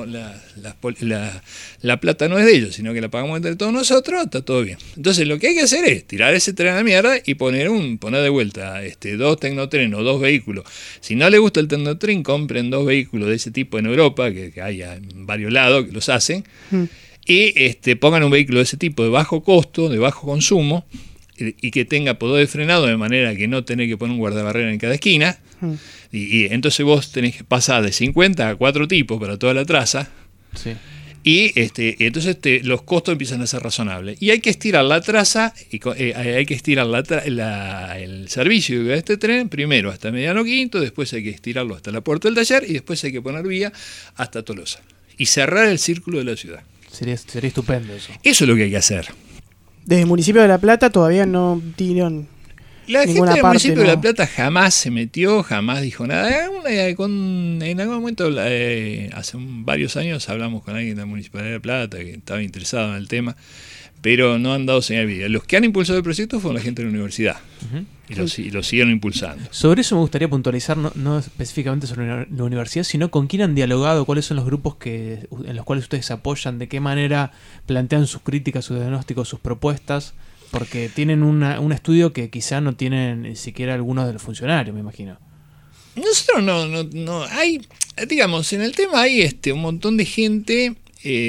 la plata no es de ellos, sino que la pagamos entre todos nosotros, está todo bien. Entonces lo que hay que hacer es tirar ese tren a la mierda y poner de vuelta 2 Tecnotren o 2 vehículos. Si no les gusta el Tecnotren, compren 2 vehículos de ese tipo en Europa, que hay en varios lados que los hacen, y pongan un vehículo de ese tipo de bajo costo, de bajo consumo, y que tenga poder de frenado de manera que no tenés que poner un guardabarrera en cada esquina. Y entonces vos tenés que pasar de 50 a 4 tipos para toda la traza. Sí. Y entonces los costos empiezan a ser razonables. Y hay que estirar la traza, hay que estirar el servicio de este tren primero hasta Mediano Quinto, después hay que estirarlo hasta la puerta del taller y después hay que poner vía hasta Tolosa. Y cerrar el círculo de la ciudad. Sería estupendo eso. Eso es lo que hay que hacer. Desde el municipio de La Plata todavía no dieron la gente ninguna del parte, municipio de ¿no? La Plata jamás se metió, jamás dijo nada. En algún momento, hace varios años, hablamos con alguien de la Municipalidad de La Plata que estaba interesado en el tema, pero no han dado señal de vida. Los que han impulsado el proyecto fueron la gente de la universidad. Y lo siguieron impulsando. Sobre eso me gustaría puntualizar, no específicamente sobre la universidad, sino con quién han dialogado, cuáles son los grupos en los cuales ustedes se apoyan, de qué manera plantean sus críticas, sus diagnósticos, sus propuestas, porque tienen un estudio que quizá no tienen ni siquiera algunos de los funcionarios, me imagino. Nosotros no hay, digamos, en el tema hay un montón de gente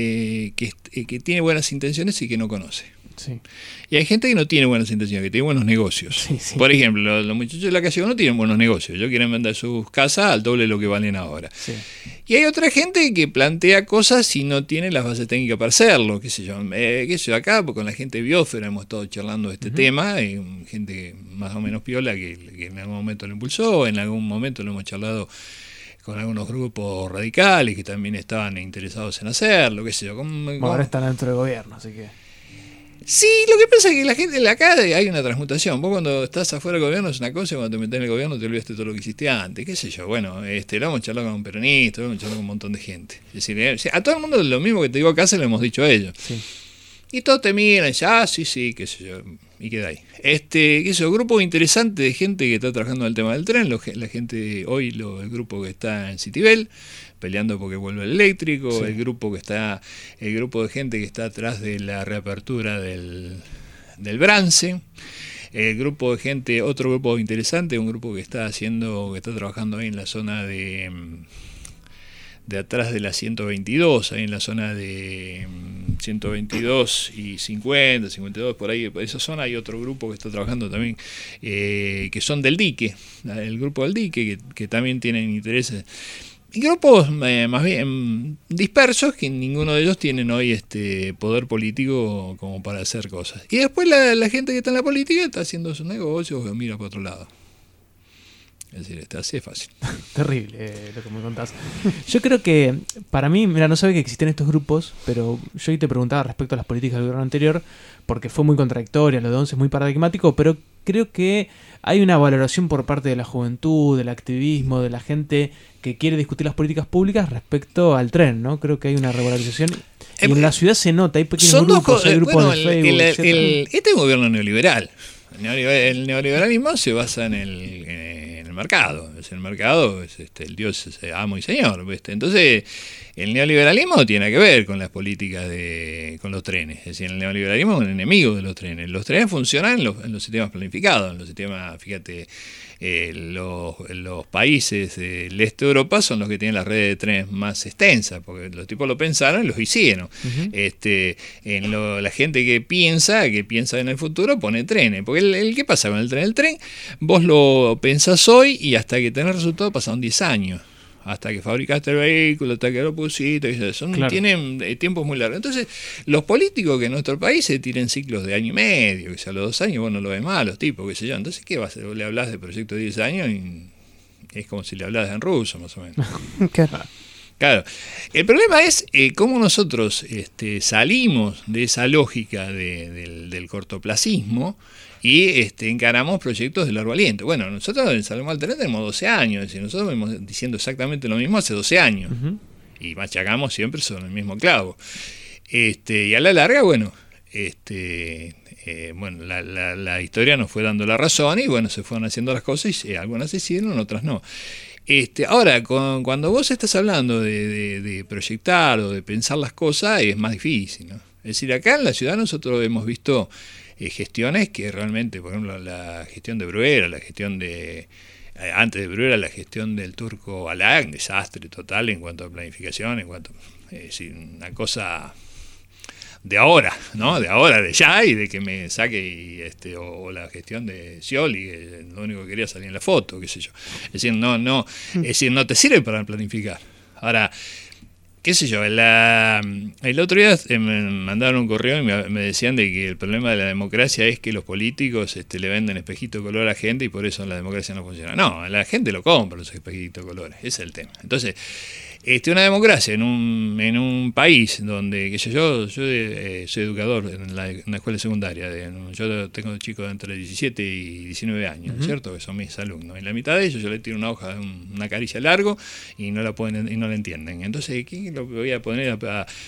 que tiene buenas intenciones y que no conoce. Sí. Y hay gente que no tiene buenas intenciones, que tiene buenos negocios. Sí, sí. Por ejemplo, los muchachos de la calle no tienen buenos negocios. Ellos quieren vender sus casas al doble de lo que valen ahora. Sí. Y hay otra gente que plantea cosas y no tiene las bases técnicas para hacerlo. Qué sé yo, acá con la gente de Biosfera hemos estado charlando de este tema. Hay gente más o menos piola que en algún momento lo impulsó, en algún momento lo hemos charlado con algunos grupos radicales que también estaban interesados en hacerlo, qué sé yo. Ahora están dentro del gobierno, así que... Sí, lo que pasa es que la gente de acá hay una transmutación. Vos cuando estás afuera del gobierno es una cosa y cuando te metés en el gobierno te olvidaste todo lo que hiciste antes, qué sé yo. Bueno, lo hemos charlado con un peronista, lo hemos charlado con un montón de gente. Es decir, a todo el mundo lo mismo que te digo acá se lo hemos dicho a ellos. Sí. Y todos te miran y dicen, sí, qué sé yo, y queda ahí. Qué sé yo, grupo interesante de gente que está trabajando en el tema del tren, la gente hoy, el grupo que está en Citibel, peleando porque vuelve el eléctrico, sí. el grupo de gente que está atrás de la reapertura del Brance, el grupo de gente, otro grupo interesante, un grupo que está trabajando ahí en la zona de atrás de la 122, ahí en la zona de 122 y 50, 52, por ahí, por esa zona hay otro grupo que está trabajando también, que son del dique, el grupo del dique, que también tienen intereses. Y grupos más bien dispersos, que ninguno de ellos tienen hoy poder político como para hacer cosas. Y después la gente que está en la política está haciendo sus negocios o mira para otro lado. Es decir, así es fácil. Terrible lo que me contás. Yo creo que, para mí, mira, no sabía que existían estos grupos, pero yo hoy te preguntaba respecto a las políticas del gobierno anterior, porque fue muy contradictoria, lo de 11 es muy paradigmático, pero creo que hay una valoración por parte de la juventud, del activismo, de la gente que quiere discutir las políticas públicas respecto al tren, ¿no? Creo que hay una revalorización. Y en la ciudad se nota, hay pequeños grupos, hay grupos de Facebook, este es un gobierno neoliberal. El neoliberalismo se basa en el mercado. El mercado es el Dios es amo y señor. ¿Viste? Entonces, el neoliberalismo tiene que ver con las políticas con los trenes. Es decir, el neoliberalismo es un enemigo de los trenes. Los trenes funcionan en los sistemas planificados, en los sistemas, fíjate, los países del este de Europa son los que tienen las redes de trenes más extensas, porque los tipos lo pensaron y los hicieron. La gente que piensa en el futuro pone trenes, porque ¿qué pasa con el tren? El tren vos lo pensás hoy y hasta que tenés resultado pasaron 10 años. Hasta que fabricaste el vehículo, hasta que lo pusiste, tienen tiempos muy largos. Entonces, los políticos que en nuestro país se tienen ciclos de año y medio, que sea, a los 2 años vos no lo ves más, los tipos, qué sé yo. Entonces, ¿qué vas a hacer? Le hablas de proyecto de 10 años y es como si le hablas en ruso, más o menos. Claro. El problema es cómo nosotros salimos de esa lógica del cortoplacismo y encaramos proyectos de largo aliento. Bueno, nosotros en Salimos al Tren tenemos 12 años, es decir, nosotros venimos diciendo exactamente lo mismo hace 12 años y machacamos siempre sobre el mismo clavo. Y a la larga, bueno, la historia nos fue dando la razón y bueno, se fueron haciendo las cosas y algunas se hicieron, otras no. Ahora, cuando vos estás hablando de proyectar o de pensar las cosas, es más difícil, ¿no? Es decir, acá en la ciudad nosotros hemos visto gestiones que realmente, por ejemplo, la gestión de Bruera, la gestión antes de Bruera, la gestión del turco Balá, un desastre total en cuanto a planificación, es decir, una cosa de ahora, ¿no? De ya, y de que me saque o la gestión de Scioli, que lo único que quería salir en la foto, qué sé yo. Es decir, no te sirve para planificar. Ahora, qué sé yo, el otro día me mandaron un correo y me decían de que el problema de la democracia es que los políticos le venden espejito de color a la gente y por eso la democracia no funciona. No, la gente lo compra los espejitos de colores, ese es el tema. Entonces, una democracia en un país donde, qué sé yo soy educador en una escuela secundaria, yo tengo chicos de entre 17 y 19 años, ¿cierto? Que son mis alumnos. En la mitad de ellos yo les tiro una hoja, una caricia largo y no la entienden. Entonces, ¿qué lo voy a poner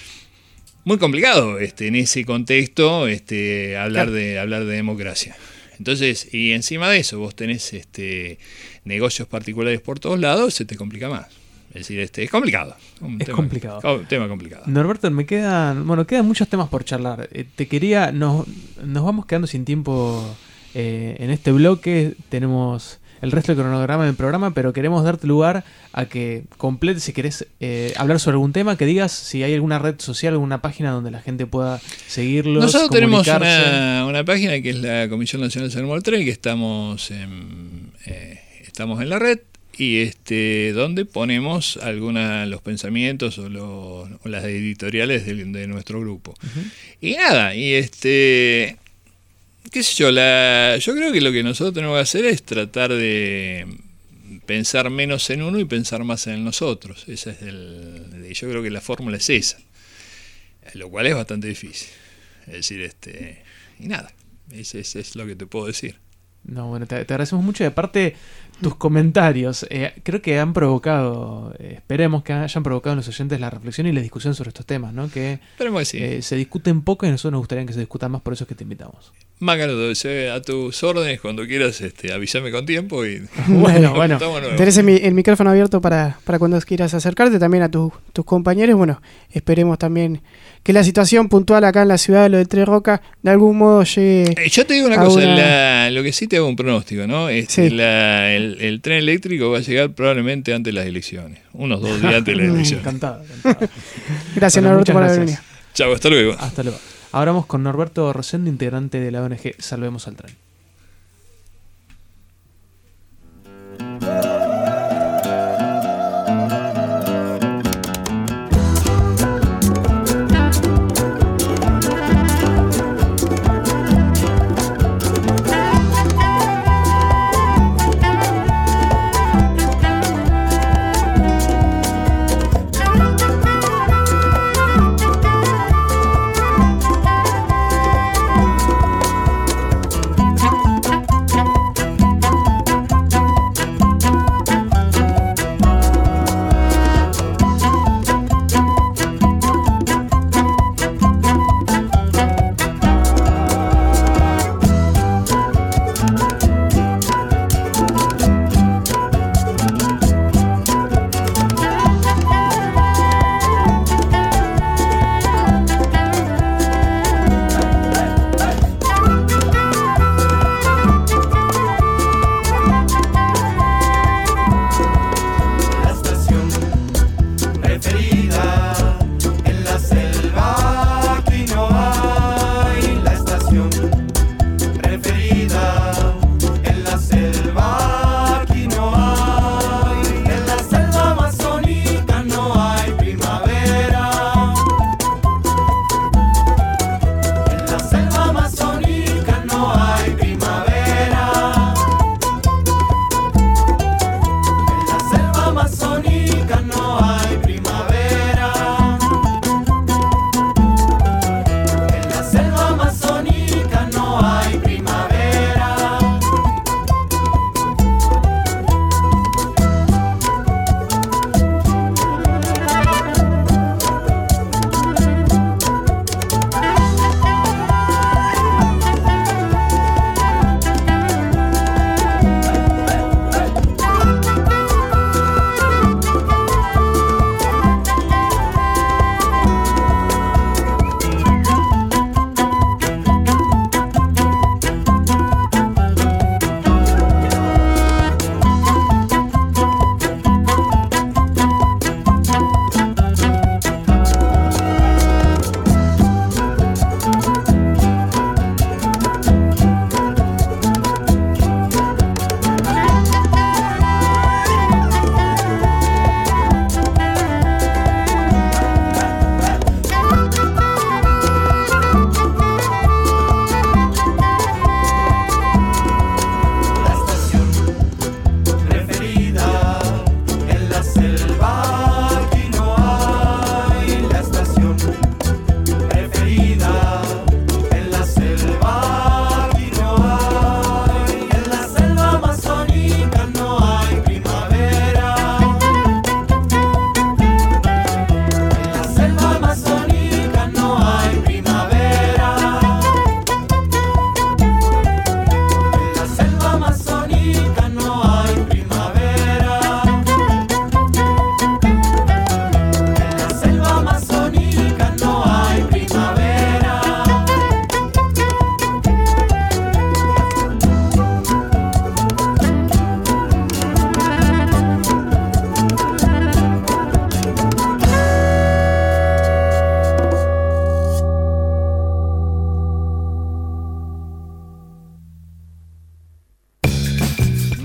muy complicado en ese contexto hablar de democracia? Entonces, y encima de eso vos tenés negocios particulares por todos lados, se te complica más. Es decir, es complicado. Un tema complicado. Norberto, quedan muchos temas por charlar. Nos vamos quedando sin tiempo en este bloque. Tenemos el resto del cronograma del programa, pero queremos darte lugar a que completes, si querés hablar sobre algún tema, que digas si hay alguna red social, alguna página donde la gente pueda seguirlos. Nosotros tenemos una página que es la Comisión Nacional de Salimos al Tren, que estamos en la red. Y donde ponemos los pensamientos o las editoriales de nuestro grupo. Y nada, qué sé yo, yo creo que lo que nosotros tenemos que hacer es tratar de pensar menos en uno y pensar más en nosotros. Yo creo que la fórmula es esa, lo cual es bastante difícil. Es decir, y nada, ese es lo que te puedo decir. No, bueno, te agradecemos mucho. Y aparte, tus comentarios creo que han provocado, esperemos que hayan provocado en los oyentes la reflexión y la discusión sobre estos temas, ¿no? Que se discuten poco y a nosotros nos gustaría que se discutan más, por eso es que te invitamos. Mácalo, a tus órdenes, cuando quieras, avísame con tiempo y bueno, tenés el micrófono abierto para cuando quieras acercarte, también a tus compañeros. Bueno, esperemos también que la situación puntual acá en la ciudad de lo de Tres Rocas de algún modo llegue. Yo te digo una cosa, lo que sí te hago un pronóstico, ¿no? El tren eléctrico va a llegar probablemente antes de las elecciones, unos 2 días antes de las elecciones. Encantado. Gracias, Norberto, por haber venido. Chao, hasta luego. Hasta luego. Ahora vamos con Norberto Rosendo, integrante de la ONG Salvemos al Tren.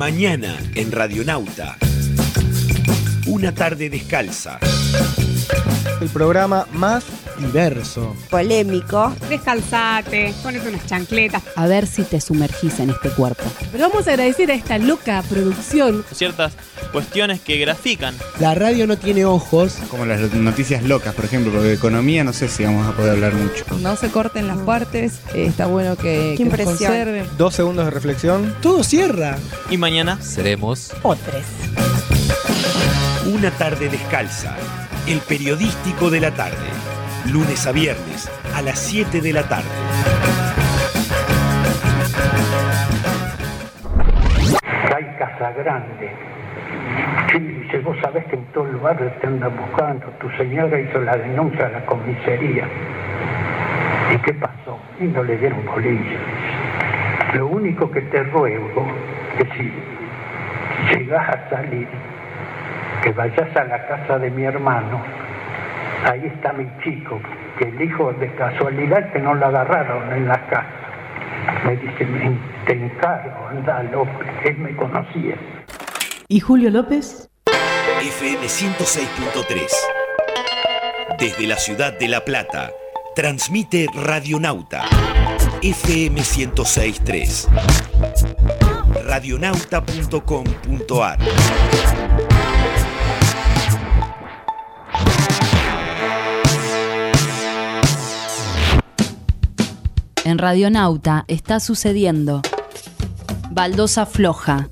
Mañana en Radionauta. Una tarde descalza. El programa más diverso. Polémico. Descalzate, ponete unas chancletas. A ver si te sumergís en este cuerpo. Pero vamos a agradecer a esta loca producción. Ciertas cuestiones que grafican. La radio no tiene ojos. Como las noticias locas, por ejemplo, porque de economía no sé si vamos a poder hablar mucho. No se corten las partes, está bueno que nos conserven. 2 segundos de reflexión. Todo cierra. Y mañana seremos otros. Una tarde descalza. El periodístico de la tarde. Lunes a viernes a las 7 de la tarde. Hay casa grande. Sí, dice, vos sabés que en todo el barrio te andan buscando. Tu señora hizo la denuncia a la comisaría. ¿Y qué pasó? Y no le dieron bolilla. Lo único que te ruego es si llegás a salir, que vayas a la casa de mi hermano. Ahí está mi chico, que el hijo de casualidad que no lo agarraron en la casa. Me dice, te encargo, anda López, él me conocía. ¿Y Julio López? FM 106.3. Desde la ciudad de La Plata, transmite Radionauta. FM 106.3. Radionauta.com.ar. En Radionauta está sucediendo Baldosa Floja.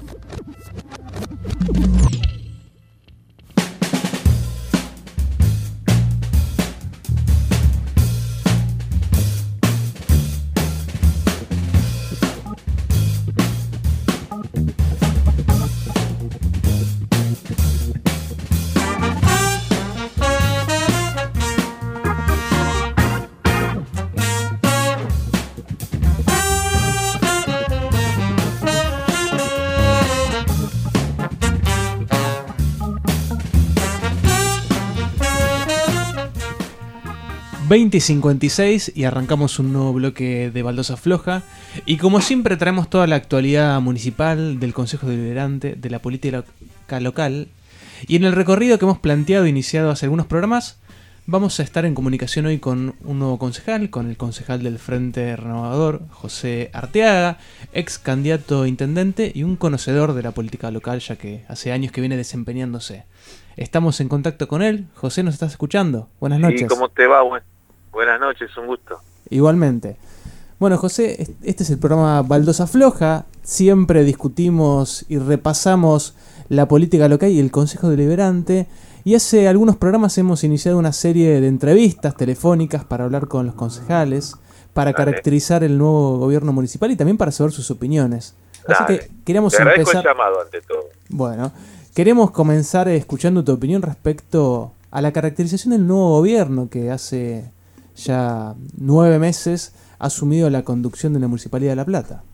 ...20:56 y arrancamos un nuevo bloque de Baldosa Floja. Y como siempre traemos toda la actualidad municipal, del Consejo Deliberante, de la política local. Y en el recorrido que hemos planteado, iniciado hace algunos programas, vamos a estar en comunicación hoy con un nuevo concejal, con el concejal del Frente Renovador, José Arteaga, ex candidato a intendente y un conocedor de la política local, ya que hace años que viene desempeñándose. Estamos en contacto con él. José, ¿nos estás escuchando? Buenas noches. Sí, ¿cómo te va? Buenas noches, un gusto. Igualmente. Bueno, José, este es el programa Baldosa Floja. Siempre discutimos y repasamos la política local y el Consejo Deliberante. Y hace algunos programas hemos iniciado una serie de entrevistas telefónicas para hablar con los concejales, para caracterizar el nuevo gobierno municipal y también para saber sus opiniones. Así que queríamos empezar. Te agradezco el llamado ante todo. Bueno, queremos comenzar escuchando tu opinión respecto a la caracterización del nuevo gobierno que hace ya 9 meses ha asumido la conducción de la Municipalidad de La Plata.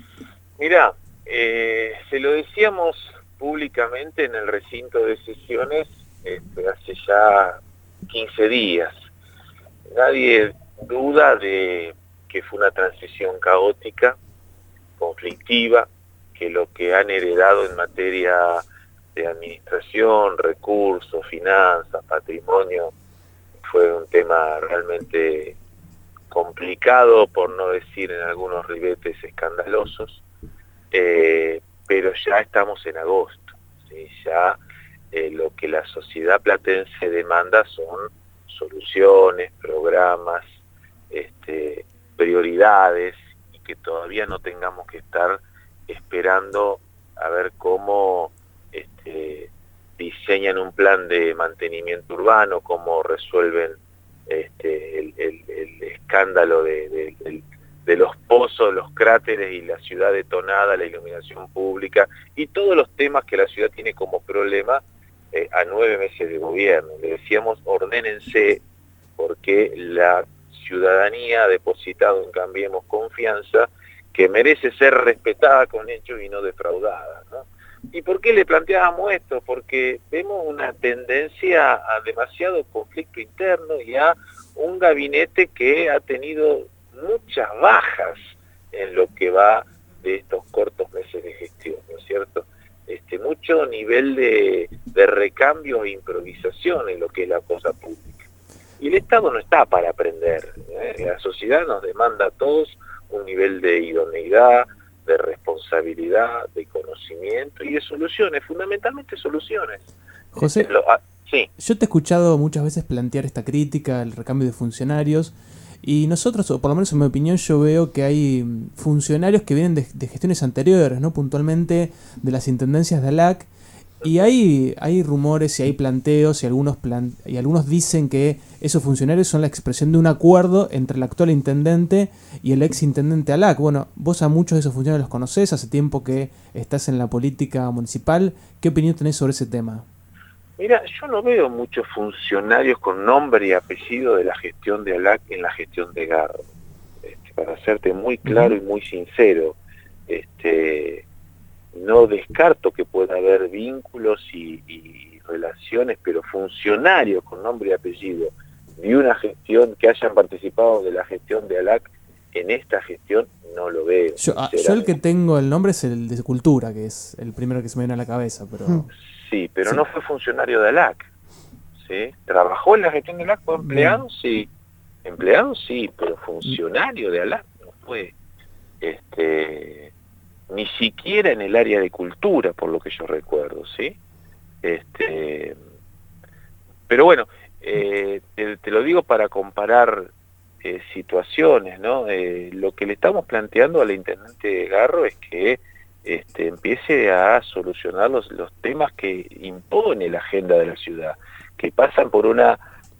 Mirá, se lo decíamos públicamente en el recinto de sesiones hace ya 15 días. Nadie duda de que fue una transición caótica, conflictiva, que lo que han heredado en materia de administración, recursos, finanzas, patrimonio, fue un tema realmente complicado, por no decir en algunos ribetes escandalosos, pero ya estamos en agosto, ¿sí? Ya lo que la sociedad platense demanda son soluciones, programas, prioridades, y que todavía no tengamos que estar esperando a ver cómo diseñan un plan de mantenimiento urbano, cómo resuelven el escándalo de los pozos, los cráteres y la ciudad detonada, la iluminación pública y todos los temas que la ciudad tiene como problema a 9 meses de gobierno. Le decíamos, ordénense, porque la ciudadanía ha depositado en Cambiemos confianza que merece ser respetada con hechos y no defraudada, ¿no? ¿Y por qué le planteábamos esto? Porque vemos una tendencia a demasiado conflicto interno y a un gabinete que ha tenido muchas bajas en lo que va de estos cortos meses de gestión, ¿no es cierto? Mucho nivel de recambio e improvisación en lo que es la cosa pública. Y el Estado no está para aprender, ¿eh? La sociedad nos demanda a todos un nivel de idoneidad, de responsabilidad, de conocimiento y de soluciones, fundamentalmente soluciones. José, sí. Yo te he escuchado muchas veces plantear esta crítica al recambio de funcionarios y nosotros, o por lo menos en mi opinión, yo veo que hay funcionarios que vienen de gestiones anteriores, ¿no? Puntualmente de las intendencias de ALAC, y hay rumores y hay planteos y algunos dicen que esos funcionarios son la expresión de un acuerdo entre el actual intendente y el ex intendente ALAC. Bueno, vos a muchos de esos funcionarios los conocés, hace tiempo que estás en la política municipal. ¿Qué opinión tenés sobre ese tema? Mira, yo no veo muchos funcionarios con nombre y apellido de la gestión de ALAC en la gestión de Garro. Para serte muy claro y muy sincero, no descarto que pueda haber vínculos y relaciones, pero funcionarios con nombre y apellido de una gestión que hayan participado de la gestión de ALAC en esta gestión no lo veo. Yo el que tengo el nombre es el de Cultura, que es el primero que se me viene a la cabeza, pero... Sí, pero no fue funcionario de ALAC, ¿sí? ¿Trabajó en la gestión de ALAC? ¿Fue empleado? Sí. Empleado, sí, pero funcionario de ALAC no fue. Ni siquiera en el área de cultura, por lo que yo recuerdo, ¿sí? Pero bueno, te lo digo para comparar situaciones, ¿no? Lo que le estamos planteando al intendente Garro es que empiece a solucionar los temas que impone la agenda de la ciudad, que pasan por una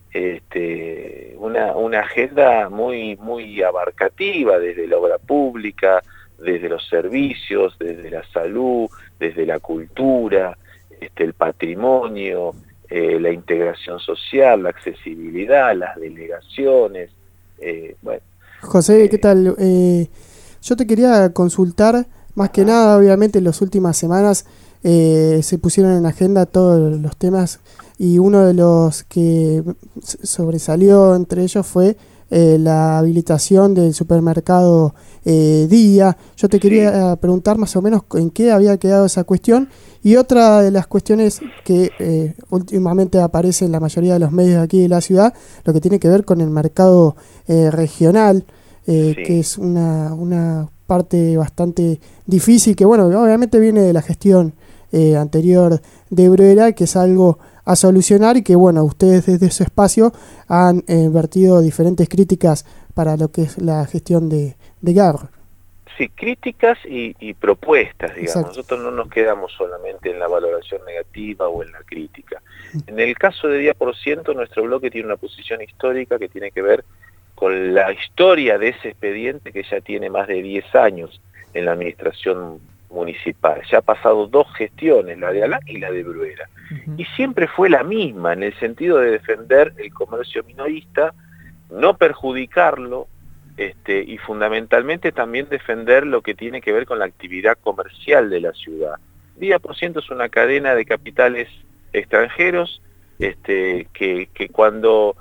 agenda muy abarcativa, desde la obra pública, desde los servicios, desde la salud, desde la cultura, el patrimonio, la integración social, la accesibilidad, las delegaciones. Bueno. José, ¿qué tal? Yo te quería consultar, más que nada, obviamente en las últimas semanas se pusieron en agenda todos los temas y uno de los que sobresalió entre ellos fue la habilitación del supermercado Día. Yo te quería preguntar más o menos en qué había quedado esa cuestión, y otra de las cuestiones que últimamente aparece en la mayoría de los medios aquí de la ciudad, lo que tiene que ver con el mercado regional, que es una parte bastante difícil, que bueno, obviamente viene de la gestión anterior de Bruera, que es algo a solucionar y que bueno, ustedes desde su espacio han vertido diferentes críticas para lo que es la gestión de Garro. Sí, críticas y propuestas, digamos. Exacto. Nosotros no nos quedamos solamente en la valoración negativa o en la crítica. En el caso de Día por Ciento, nuestro bloque tiene una posición histórica que tiene que ver con la historia de ese expediente que ya tiene más de 10 años en la administración municipal. Ya ha pasado 2 gestiones, la de ALAC y la de Bruera. Y siempre fue la misma, en el sentido de defender el comercio minorista, no perjudicarlo, y fundamentalmente también defender lo que tiene que ver con la actividad comercial de la ciudad. Día por Ciento es una cadena de capitales extranjeros que cuando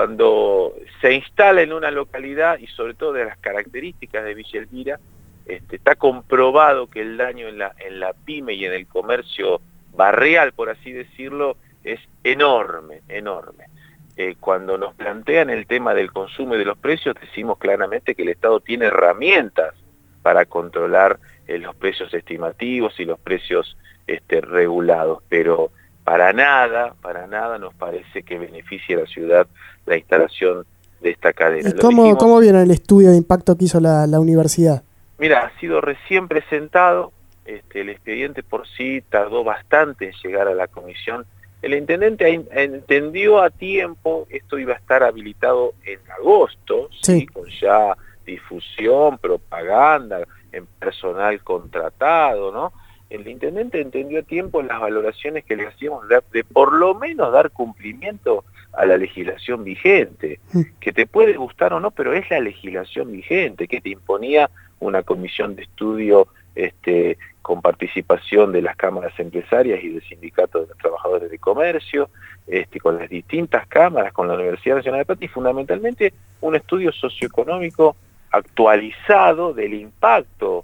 se instala en una localidad, y sobre todo de las características de Villa Elvira, está comprobado que el daño en la pyme y en el comercio barrial, por así decirlo, es enorme, enorme. Cuando nos plantean el tema del consumo y de los precios, decimos claramente que el Estado tiene herramientas para controlar los precios estimativos y los precios regulados, pero para nada nos parece que beneficie a la ciudad la instalación de esta cadena. ¿Cómo viene el estudio de impacto que hizo la universidad? Mira, ha sido recién presentado, el expediente por sí tardó bastante en llegar a la comisión. El intendente entendió a tiempo, esto iba a estar habilitado en agosto, ¿sí? Con ya difusión, propaganda, en personal contratado, ¿no? El intendente entendió a tiempo las valoraciones que le hacíamos de por lo menos dar cumplimiento a la legislación vigente, que te puede gustar o no, pero es la legislación vigente, que te imponía una comisión de estudio con participación de las cámaras empresarias y del sindicato de los trabajadores de comercio, con las distintas cámaras, con la Universidad Nacional de Plata, y fundamentalmente un estudio socioeconómico actualizado del impacto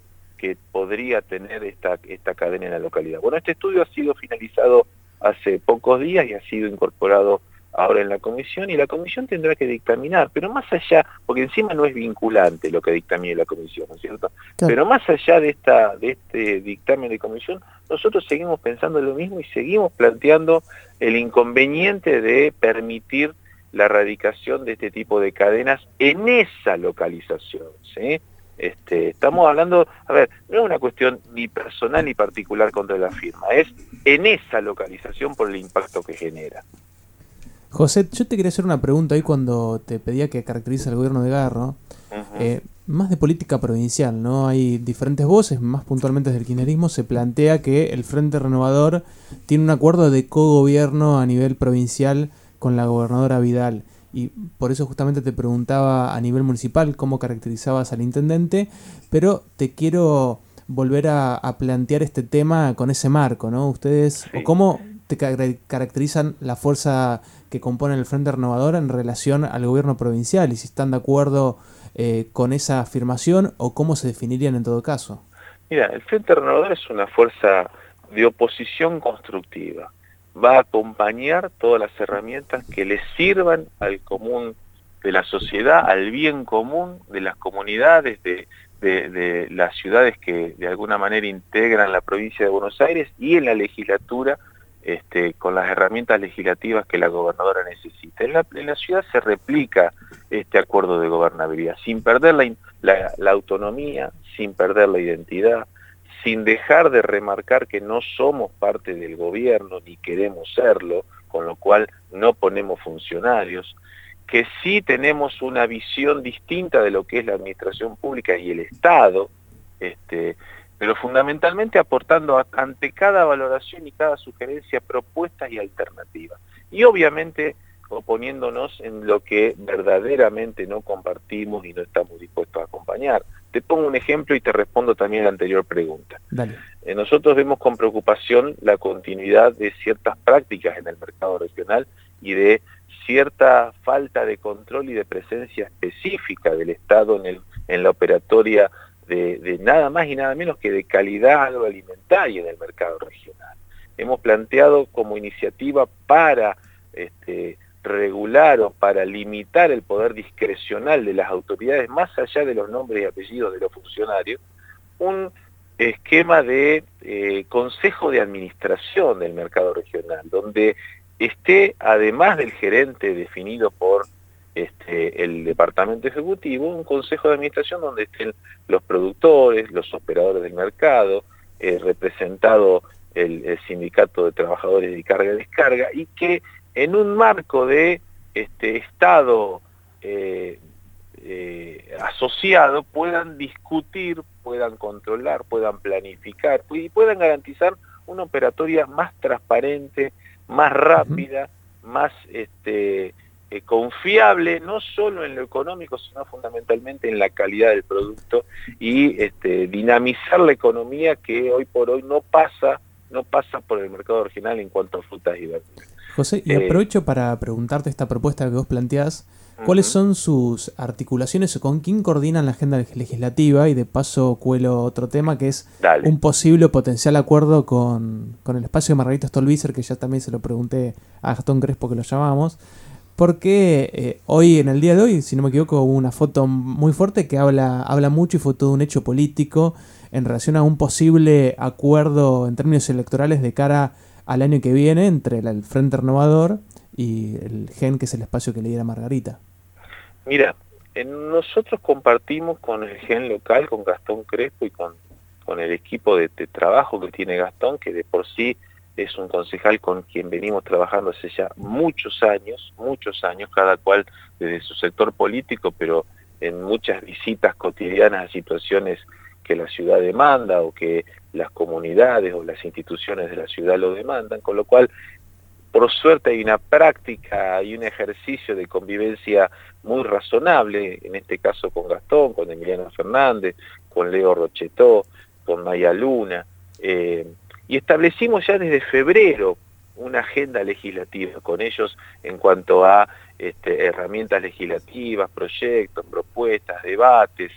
que podría tener esta cadena en la localidad. Bueno, este estudio ha sido finalizado hace pocos días y ha sido incorporado ahora en la comisión, y la comisión tendrá que dictaminar, pero más allá, porque encima no es vinculante lo que dictamine la comisión, ¿no es cierto? Claro. Pero más allá de este dictamen de comisión, nosotros seguimos pensando lo mismo y seguimos planteando el inconveniente de permitir la erradicación de este tipo de cadenas en esa localización, ¿sí? Estamos hablando, a ver, no es una cuestión ni personal ni particular contra la firma, es en esa localización por el impacto que genera. José, yo te quería hacer una pregunta ahí cuando te pedía que caracterice al gobierno de Garro, más de política provincial, ¿no? Hay diferentes voces, más puntualmente desde el kirchnerismo, se plantea que el Frente Renovador tiene un acuerdo de cogobierno a nivel provincial con la gobernadora Vidal, y por eso justamente te preguntaba a nivel municipal cómo caracterizabas al intendente, pero te quiero volver a plantear este tema con ese marco, ¿no? Ustedes, sí. ¿O cómo te caracterizan la fuerza que compone el Frente Renovador en relación al gobierno provincial, y si están de acuerdo con esa afirmación o cómo se definirían en todo caso? Mira, el Frente Renovador es una fuerza de oposición constructiva. Va a acompañar todas las herramientas que le sirvan al común de la sociedad, al bien común de las comunidades, de las ciudades que de alguna manera integran la provincia de Buenos Aires, y en la legislatura, con las herramientas legislativas que la gobernadora necesita. En la ciudad se replica este acuerdo de gobernabilidad, sin perder la autonomía, sin perder la identidad, sin dejar de remarcar que no somos parte del gobierno ni queremos serlo, con lo cual no ponemos funcionarios, que sí tenemos una visión distinta de lo que es la administración pública y el Estado, pero fundamentalmente aportando ante cada valoración y cada sugerencia propuestas y alternativas. Y obviamente oponiéndonos en lo que verdaderamente no compartimos y no estamos dispuestos a acompañar. Te pongo un ejemplo y te respondo también a la anterior pregunta. Dale. Nosotros vemos con preocupación la continuidad de ciertas prácticas en el mercado regional y de cierta falta de control y de presencia específica del Estado en la operatoria de nada más y nada menos que de calidad agroalimentaria en el mercado regional. Hemos planteado como iniciativa para regular o para limitar el poder discrecional de las autoridades, más allá de los nombres y apellidos de los funcionarios, un esquema de consejo de administración del mercado regional, donde esté, además del gerente definido por el departamento ejecutivo, un consejo de administración donde estén los productores, los operadores del mercado, representado el sindicato de trabajadores de carga y descarga, y que en un marco de Estado asociado puedan discutir, puedan controlar, puedan planificar y puedan garantizar una operatoria más transparente, más rápida, más confiable, no solo en lo económico, sino fundamentalmente en la calidad del producto, y dinamizar la economía que hoy por hoy no pasa por el mercado regional en cuanto a frutas y verduras. José, y aprovecho para preguntarte esta propuesta que vos planteás, ¿cuáles son sus articulaciones o con quién coordinan la agenda legislativa? Y de paso cuelo otro tema que es un posible potencial acuerdo con el espacio de Margarita Stolbizer, que ya también se lo pregunté a Gastón Crespo, que lo llamamos, porque hoy, en el día de hoy, si no me equivoco, hubo una foto muy fuerte que habla mucho y fue todo un hecho político en relación a un posible acuerdo en términos electorales de cara al año que viene entre el Frente Renovador y el GEN, que es el espacio que lidera Margarita. Mira, nosotros compartimos con el GEN local, con Gastón Crespo y con el equipo de trabajo que tiene Gastón, que de por sí es un concejal con quien venimos trabajando hace ya muchos años, cada cual desde su sector político, pero en muchas visitas cotidianas a situaciones que la ciudad demanda o que las comunidades o las instituciones de la ciudad lo demandan, con lo cual, por suerte, hay una práctica, hay un ejercicio de convivencia muy razonable, en este caso con Gastón, con Emiliano Fernández, con Leo Rochetó, con Maya Luna, y establecimos ya desde febrero una agenda legislativa con ellos en cuanto a herramientas legislativas, proyectos, propuestas, debates,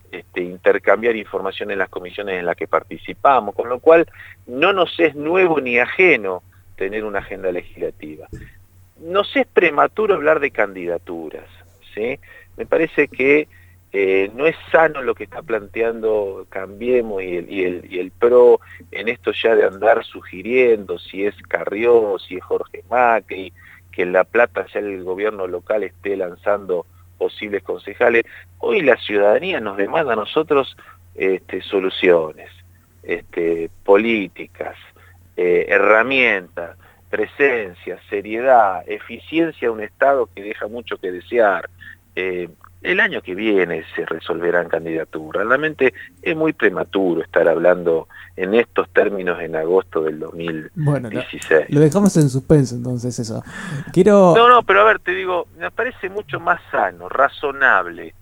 intercambiar información en las comisiones en las que participamos, con lo cual no nos es nuevo ni ajeno tener una agenda legislativa. Nos es prematuro hablar de candidaturas, ¿sí? Me parece que no es sano lo que está planteando Cambiemos y el PRO en esto ya de andar sugiriendo si es Carrió, si es Jorge Macri, que en La Plata ya el gobierno local esté lanzando posibles concejales. Hoy la ciudadanía nos demanda a nosotros soluciones, políticas, herramientas, presencia, seriedad, eficiencia de un Estado que deja mucho que desear. El año que viene se resolverán candidaturas. Realmente es muy prematuro estar hablando en estos términos en agosto del 2016. Bueno, lo dejamos en suspenso entonces eso. No, pero a ver, te digo, me parece mucho más sano, razonable,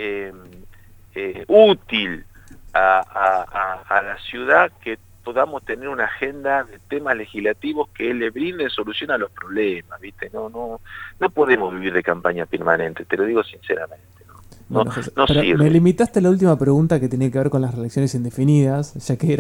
útil a la ciudad que podamos tener una agenda de temas legislativos que le brinden solución a los problemas, ¿viste? No podemos vivir de campaña permanente, te lo digo sinceramente. Bueno, José, pero me limitaste a la última pregunta que tenía que ver con las reelecciones indefinidas, ya que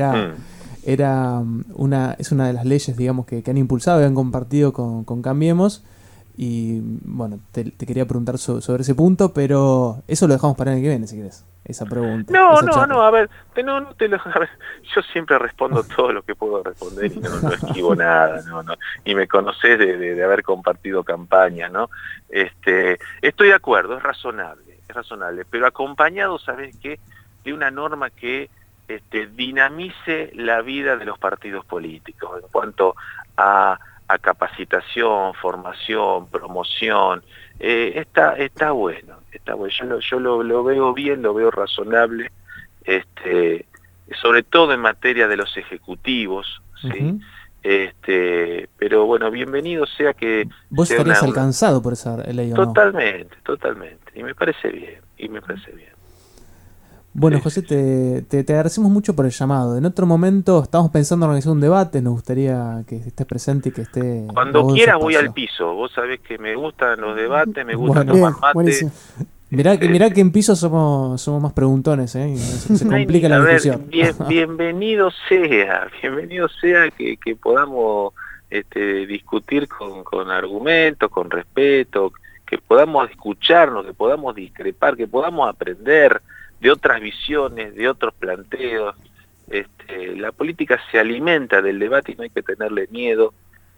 es una de las leyes, digamos, que han impulsado y han compartido con Cambiemos. Y bueno, te quería preguntar sobre ese punto, pero eso lo dejamos para el año que viene, si querés, esa pregunta. A ver, yo siempre respondo todo lo que puedo responder y no esquivo nada, y me conocés de haber compartido campaña, ¿no? Estoy de acuerdo, es razonable, pero acompañado, ¿sabés qué? De una norma que dinamice la vida de los partidos políticos en cuanto a capacitación, formación, promoción. Está bueno. Yo lo veo bien, lo veo razonable, sobre todo en materia de los ejecutivos, ¿sí? Pero bueno, bienvenido sea que... Vos sea estarías alcanzado por esa ley, ¿o no? Totalmente, y me parece bien. Bueno, José, te agradecemos mucho por el llamado. En otro momento estamos pensando en organizar un debate, nos gustaría que estés presente y que esté... Cuando quieras voy al piso, vos sabés que me gustan los debates, me gusta tomar mate. Buenísimo. Mirá que en piso somos más preguntones, ¿eh? Se complica la discusión. Bienvenido sea que podamos discutir con argumentos, con respeto, que podamos escucharnos, que podamos discrepar, que podamos aprender de otras visiones, de otros planteos. La política se alimenta del debate y no hay que tenerle miedo,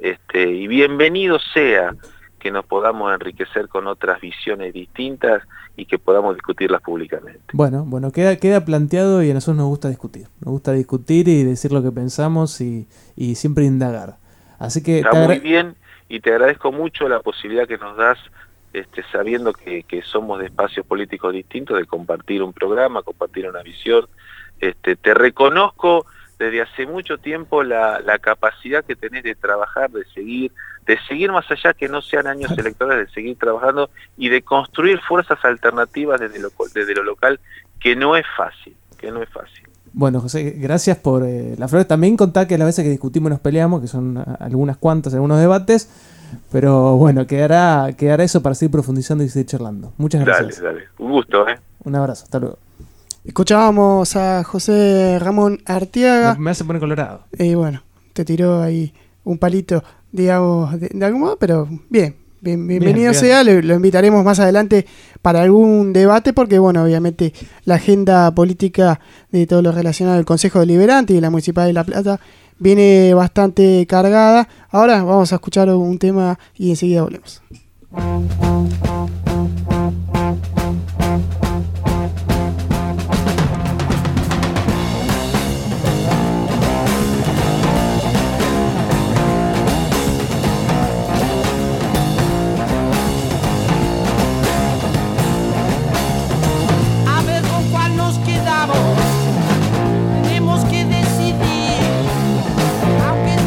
y bienvenido sea que nos podamos enriquecer con otras visiones distintas y que podamos discutirlas públicamente. Bueno, queda planteado y a nosotros nos gusta discutir y decir lo que pensamos y siempre indagar. Así que está muy bien y te agradezco mucho la posibilidad que nos das, sabiendo que somos de espacios políticos distintos, de compartir un programa, compartir una visión. Te reconozco desde hace mucho tiempo la capacidad que tenés de trabajar, de seguir más allá que no sean años electorales, de seguir trabajando y de construir fuerzas alternativas desde lo local, que no es fácil. Bueno, José, gracias por las flores. También contá que las veces que discutimos nos peleamos, que son algunas cuantas, algunos debates, pero bueno, quedará eso para seguir profundizando y seguir charlando. Muchas gracias. Dale, un gusto. Un abrazo, hasta luego. Escuchábamos a José Ramón Arteaga. Me hace poner colorado. Bueno, te tiró ahí un palito, digamos, de algún modo, pero bienvenido sea. Lo invitaremos más adelante para algún debate, porque bueno, obviamente la agenda política de todo lo relacionado al Consejo Deliberante y la Municipal de La Plata viene bastante cargada. Ahora vamos a escuchar un tema y enseguida volvemos.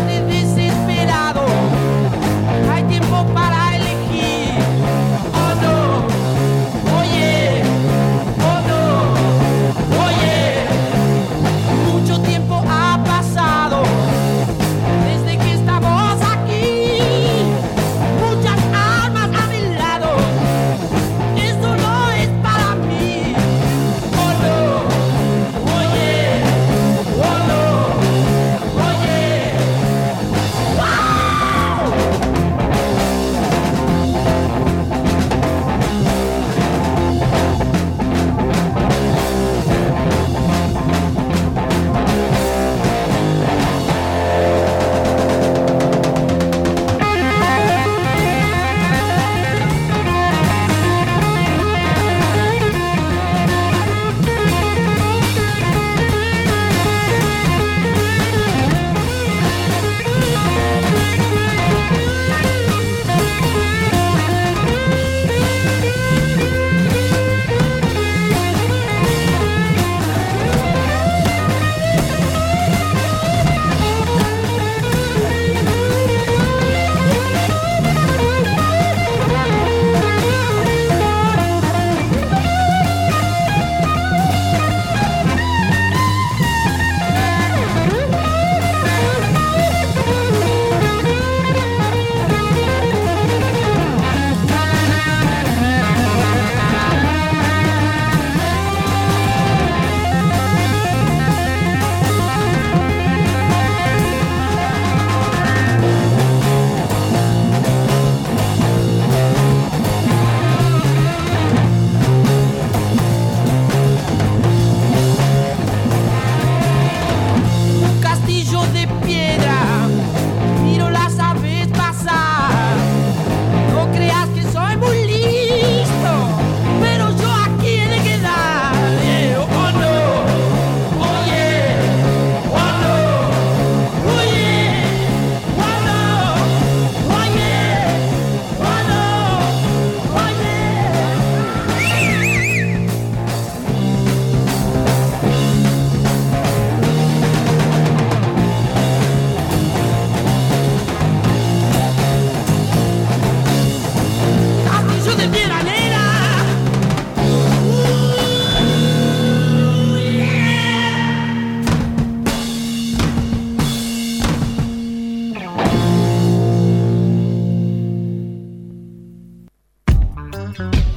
Hay tiempo para elegir. Oh, no.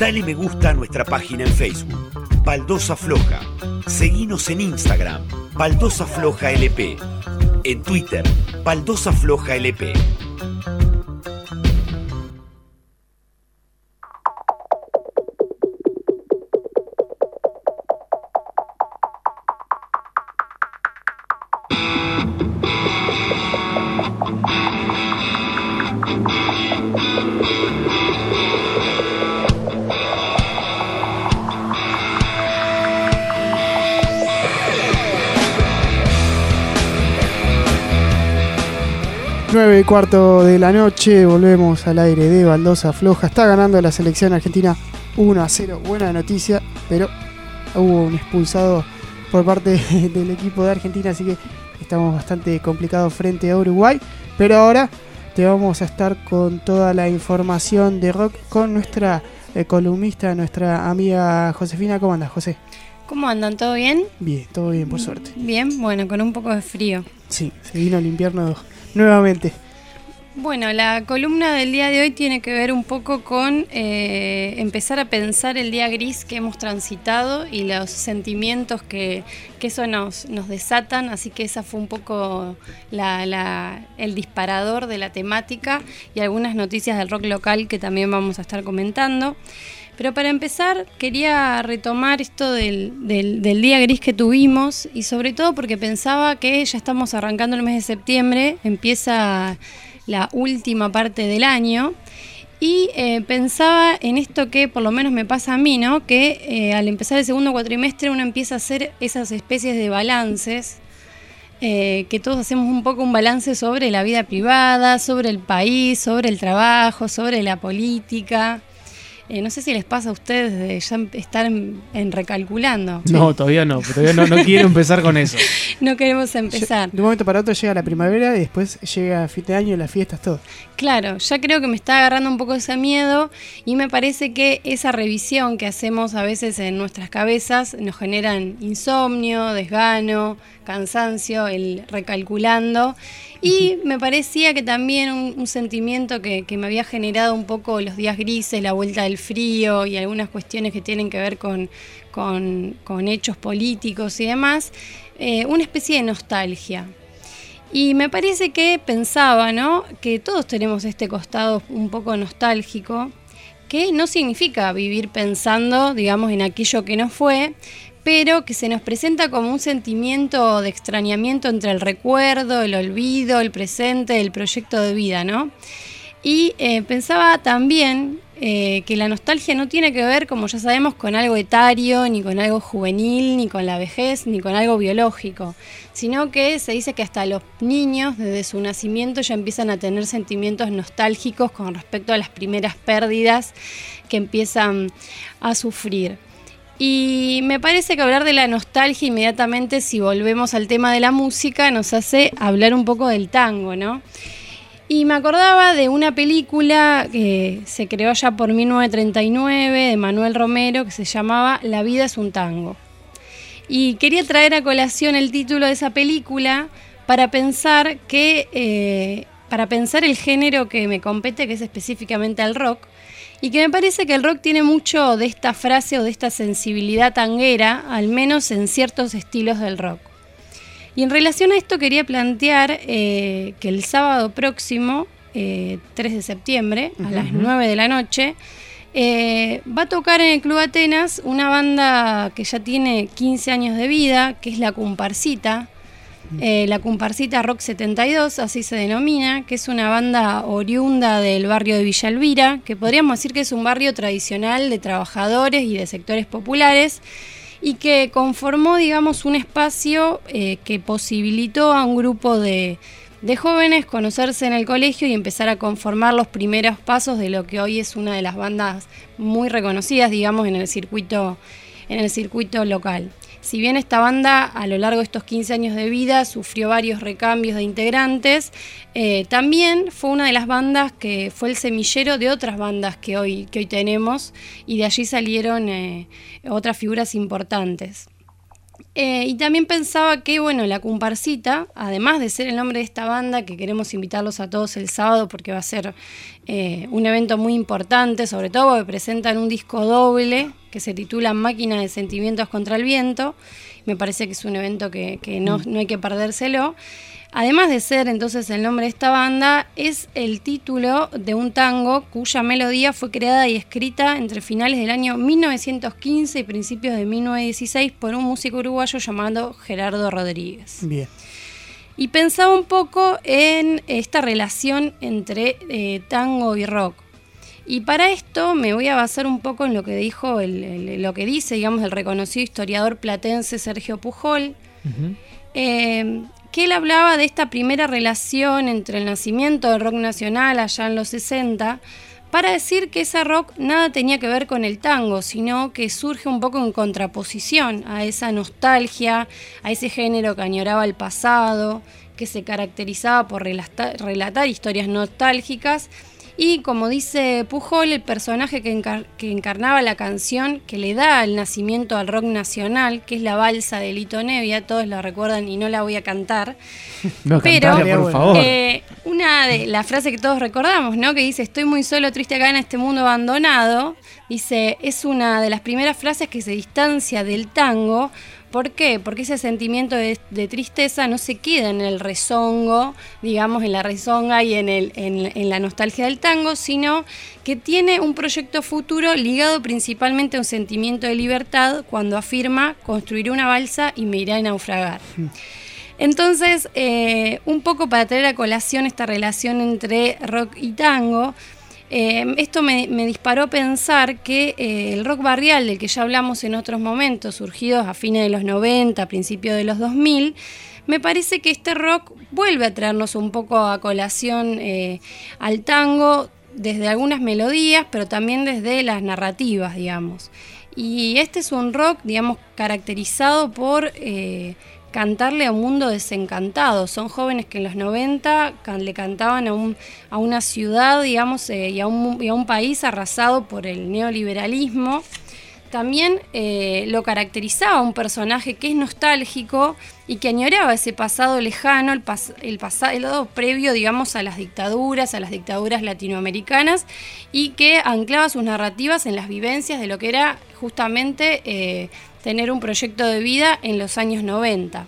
Dale me gusta a nuestra página en Facebook, Baldosa Floja. Seguinos en Instagram, Baldosa Floja LP. En Twitter, Baldosa Floja LP. Nueve y cuarto de la noche, volvemos al aire de Baldosa Floja. Está ganando la selección argentina 1-0. Buena noticia, pero hubo un expulsado por parte del equipo de Argentina, así que estamos bastante complicados frente a Uruguay. Pero ahora te vamos a estar con toda la información de rock con nuestra columnista, nuestra amiga Josefina. ¿Cómo andas, José? ¿Cómo andan? ¿Todo bien? Bien, todo bien, por suerte. Bien, bueno, con un poco de frío. Sí, se vino el invierno nuevamente. Bueno, la columna del día de hoy tiene que ver un poco con empezar a pensar el día gris que hemos transitado y los sentimientos que eso nos desatan, así que esa fue un poco el disparador de la temática y algunas noticias del rock local que también vamos a estar comentando. Pero para empezar quería retomar esto del día gris que tuvimos y sobre todo porque pensaba que ya estamos arrancando el mes de septiembre, empieza la última parte del año y pensaba en esto que por lo menos me pasa a mí, ¿no? Que al empezar el segundo cuatrimestre uno empieza a hacer esas especies de balances, que todos hacemos un poco un balance sobre la vida privada, sobre el país, sobre el trabajo, sobre la política. No sé si les pasa a ustedes de ya estar en recalculando. No, todavía no quiero empezar con eso. No queremos empezar. De un momento para otro llega la primavera y después llega fin de año y las fiestas, todo. Claro, ya creo que me está agarrando un poco ese miedo y me parece que esa revisión que hacemos a veces en nuestras cabezas nos generan insomnio, desgano, cansancio, el recalculando. Y me parecía que también un sentimiento que me había generado un poco los días grises, la vuelta del frío y algunas cuestiones que tienen que ver con hechos políticos y demás, una especie de nostalgia. Y me parece que pensaba, ¿no?, que todos tenemos este costado un poco nostálgico, que no significa vivir pensando, digamos, en aquello que no fue, pero que se nos presenta como un sentimiento de extrañamiento entre el recuerdo, el olvido, el presente, el proyecto de vida, ¿no? Y pensaba también que la nostalgia no tiene que ver, como ya sabemos, con algo etario, ni con algo juvenil, ni con la vejez, ni con algo biológico, sino que se dice que hasta los niños, desde su nacimiento, ya empiezan a tener sentimientos nostálgicos con respecto a las primeras pérdidas que empiezan a sufrir. Y me parece que hablar de la nostalgia inmediatamente, si volvemos al tema de la música, nos hace hablar un poco del tango, ¿no? Y me acordaba de una película que se creó allá por 1939 de Manuel Romero que se llamaba La vida es un tango. Y quería traer a colación el título de esa película para pensar el género que me compete, que es específicamente el rock. Y que me parece que el rock tiene mucho de esta frase o de esta sensibilidad tanguera, al menos en ciertos estilos del rock. Y en relación a esto quería plantear que el sábado próximo, 3 de septiembre, a las 9 de la noche, va a tocar en el Club Atenas una banda que ya tiene 15 años de vida, que es La Comparsita. La Comparsita Rock 72, así se denomina, que es una banda oriunda del barrio de Villa Elvira, que podríamos decir que es un barrio tradicional de trabajadores y de sectores populares, y que conformó, digamos, un espacio que posibilitó a un grupo de jóvenes conocerse en el colegio y empezar a conformar los primeros pasos de lo que hoy es una de las bandas muy reconocidas, digamos, en el circuito local. Si bien esta banda a lo largo de estos 15 años de vida sufrió varios recambios de integrantes, también fue una de las bandas que fue el semillero de otras bandas que hoy tenemos, y de allí salieron otras figuras importantes. Y también pensaba que, bueno, la comparsita, además de ser el nombre de esta banda, que queremos invitarlos a todos el sábado porque va a ser un evento muy importante, sobre todo porque presentan un disco doble que se titula Máquina de Sentimientos contra el Viento. Me parece que es un evento que no hay que perdérselo. Además de ser entonces el nombre de esta banda, es el título de un tango cuya melodía fue creada y escrita entre finales del año 1915 y principios de 1916 por un músico uruguayo llamado Gerardo Rodríguez. Bien. Y pensaba un poco en esta relación entre tango y rock. Y para esto me voy a basar un poco en lo que dijo lo que dice, digamos, el reconocido historiador platense Sergio Pujol. Que él hablaba de esta primera relación entre el nacimiento del rock nacional allá en los 60, para decir que ese rock nada tenía que ver con el tango, sino que surge un poco en contraposición a esa nostalgia, a ese género que añoraba el pasado, que se caracterizaba por relatar historias nostálgicas. Y como dice Pujol, el personaje que encarnaba la canción que le da el nacimiento al rock nacional, que es la balsa de Lito Nevia, todos la recuerdan y no la voy a cantar. No, pero por favor. Una de las frases que todos recordamos, ¿no? Que dice, estoy muy solo, triste acá en este mundo abandonado, dice, es una de las primeras frases que se distancia del tango. ¿Por qué? Porque ese sentimiento de tristeza no se queda en el rezongo, digamos, en la rezonga y en la nostalgia del tango, sino que tiene un proyecto futuro ligado principalmente a un sentimiento de libertad cuando afirma, construiré una balsa y me iré a naufragar. Entonces, un poco para traer a colación esta relación entre rock y tango, esto me disparó a pensar que el rock barrial, del que ya hablamos en otros momentos, surgidos a fines de los 90, a principios de los 2000, me parece que este rock vuelve a traernos un poco a colación al tango desde algunas melodías, pero también desde las narrativas, digamos. Y este es un rock, digamos, caracterizado por cantarle a un mundo desencantado. Son jóvenes que en los 90 le cantaban a una ciudad, digamos, y a un país arrasado por el neoliberalismo. También lo caracterizaba un personaje que es nostálgico y que añoraba ese pasado lejano, el pasado previo, digamos, a las dictaduras latinoamericanas, y que anclaba sus narrativas en las vivencias de lo que era justamente tener un proyecto de vida en los años 90.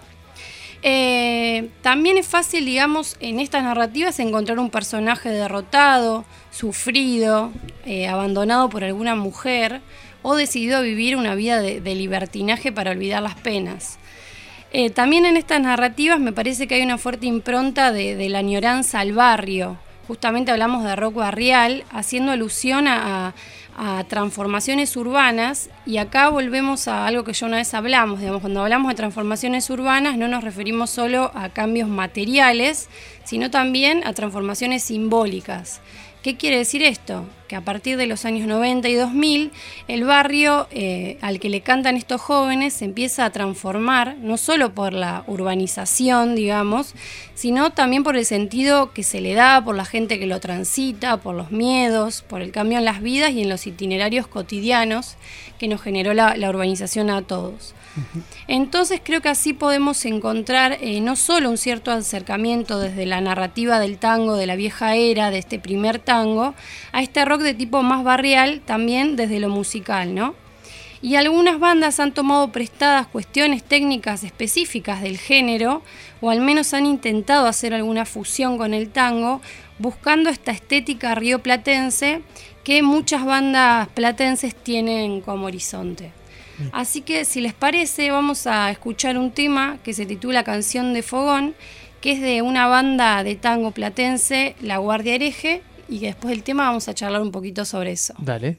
También es fácil, digamos, en estas narrativas encontrar un personaje derrotado, sufrido, abandonado por alguna mujer, o decidido a vivir una vida de libertinaje para olvidar las penas. También en estas narrativas me parece que hay una fuerte impronta de la añoranza al barrio. Justamente hablamos de rock barrial, haciendo alusión a transformaciones urbanas, y acá volvemos a algo que ya una vez hablamos, digamos, cuando hablamos de transformaciones urbanas no nos referimos solo a cambios materiales, sino también a transformaciones simbólicas. ¿Qué quiere decir esto? Que a partir de los años 90 y 2000, el barrio al que le cantan estos jóvenes se empieza a transformar, no solo por la urbanización, digamos, sino también por el sentido que se le da, por la gente que lo transita, por los miedos, por el cambio en las vidas y en los itinerarios cotidianos que nos generó la urbanización a todos. Entonces creo que así podemos encontrar no solo un cierto acercamiento desde la narrativa del tango, de la vieja era, de este primer tango, a este rock de tipo más barrial, también desde lo musical, ¿no? Y algunas bandas han tomado prestadas cuestiones técnicas específicas del género, o al menos han intentado hacer alguna fusión con el tango, buscando esta estética rioplatense que muchas bandas platenses tienen como horizonte. Así que, si les parece, vamos a escuchar un tema que se titula Canción de Fogón, que es de una banda de tango platense, La Guardia Hereje, y que después del tema vamos a charlar un poquito sobre eso. Dale.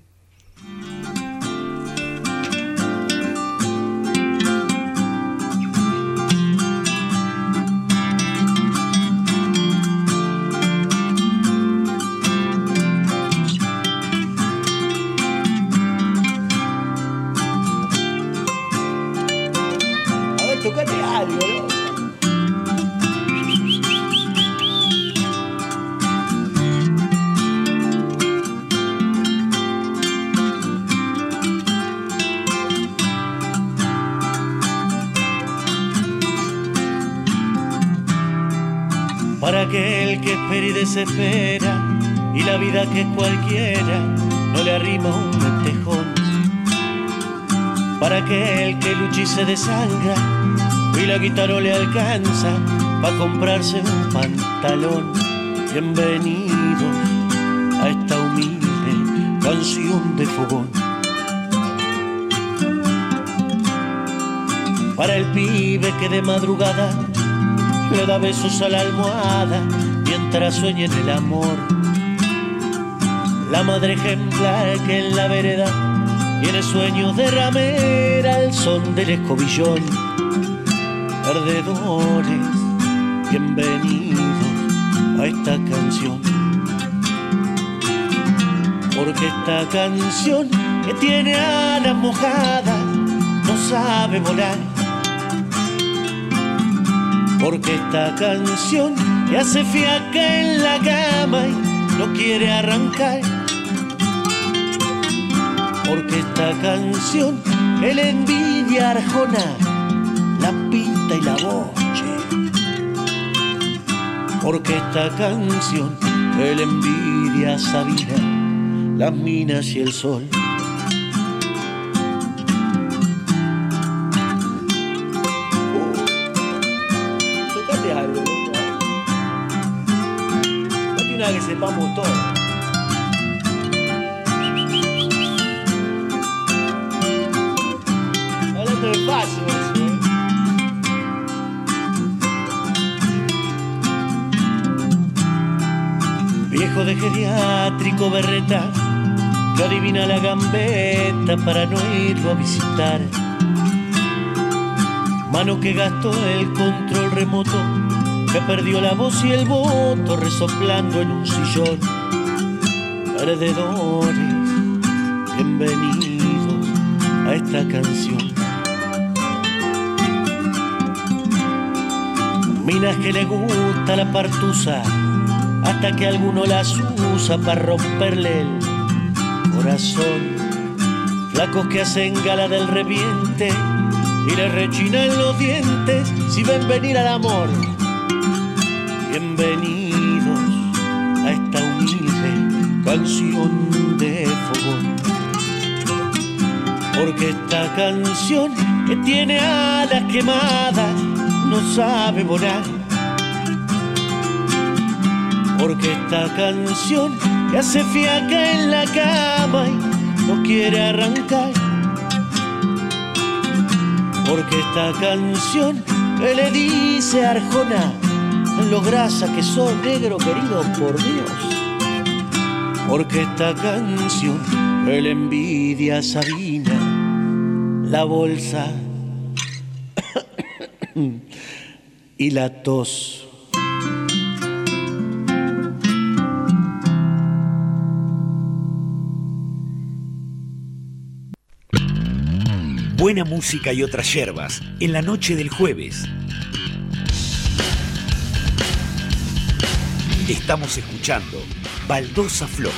Tocate algo, ¿no? para aquel que espera y desespera, y la vida que cualquiera no le arrima un tejón. Para aquel que lucha y se desangra, y la guitarra no le alcanza para comprarse un pantalón. Bienvenidos a esta humilde canción de fogón. Para el pibe que de madrugada le da besos a la almohada mientras sueña en el amor. La madre ejemplar que en la vereda tiene sueños de ramera al son del escobillón. Perdedores, bienvenidos a esta canción. Porque esta canción que tiene alas mojadas no sabe volar. Porque esta canción que hace fiaca en la cama y no quiere arrancar. Porque esta canción que le envidia a Arjona la pinta y la boche. Porque esta canción que le envidia a Sabina las minas y el sol. Tocate algo, no tiene nada que sepamos todo. Hablando de paso, viejo de geriátrico berreta que adivina la gambeta para no irlo a visitar. Mano que gastó el control remoto, que perdió la voz y el voto resoplando en un sillón. Perdedores, bienvenidos a esta canción. Minas que le gusta la partusa hasta que alguno las usa para romperle el corazón. Flacos que hacen gala del reviente y le rechinan los dientes si ven venir al amor. Bienvenidos a esta humilde canción de fogón. Porque esta canción que tiene alas quemadas no sabe volar. Porque esta canción que hace fiaca en la cama y no quiere arrancar. Porque esta canción que le dice a Arjona lo grasa que sos, negro querido por Dios. Porque esta canción que le envidia a Sabina la bolsa y la tos. Buena música y otras yerbas en la noche del jueves. Estamos escuchando Baldosa Floja.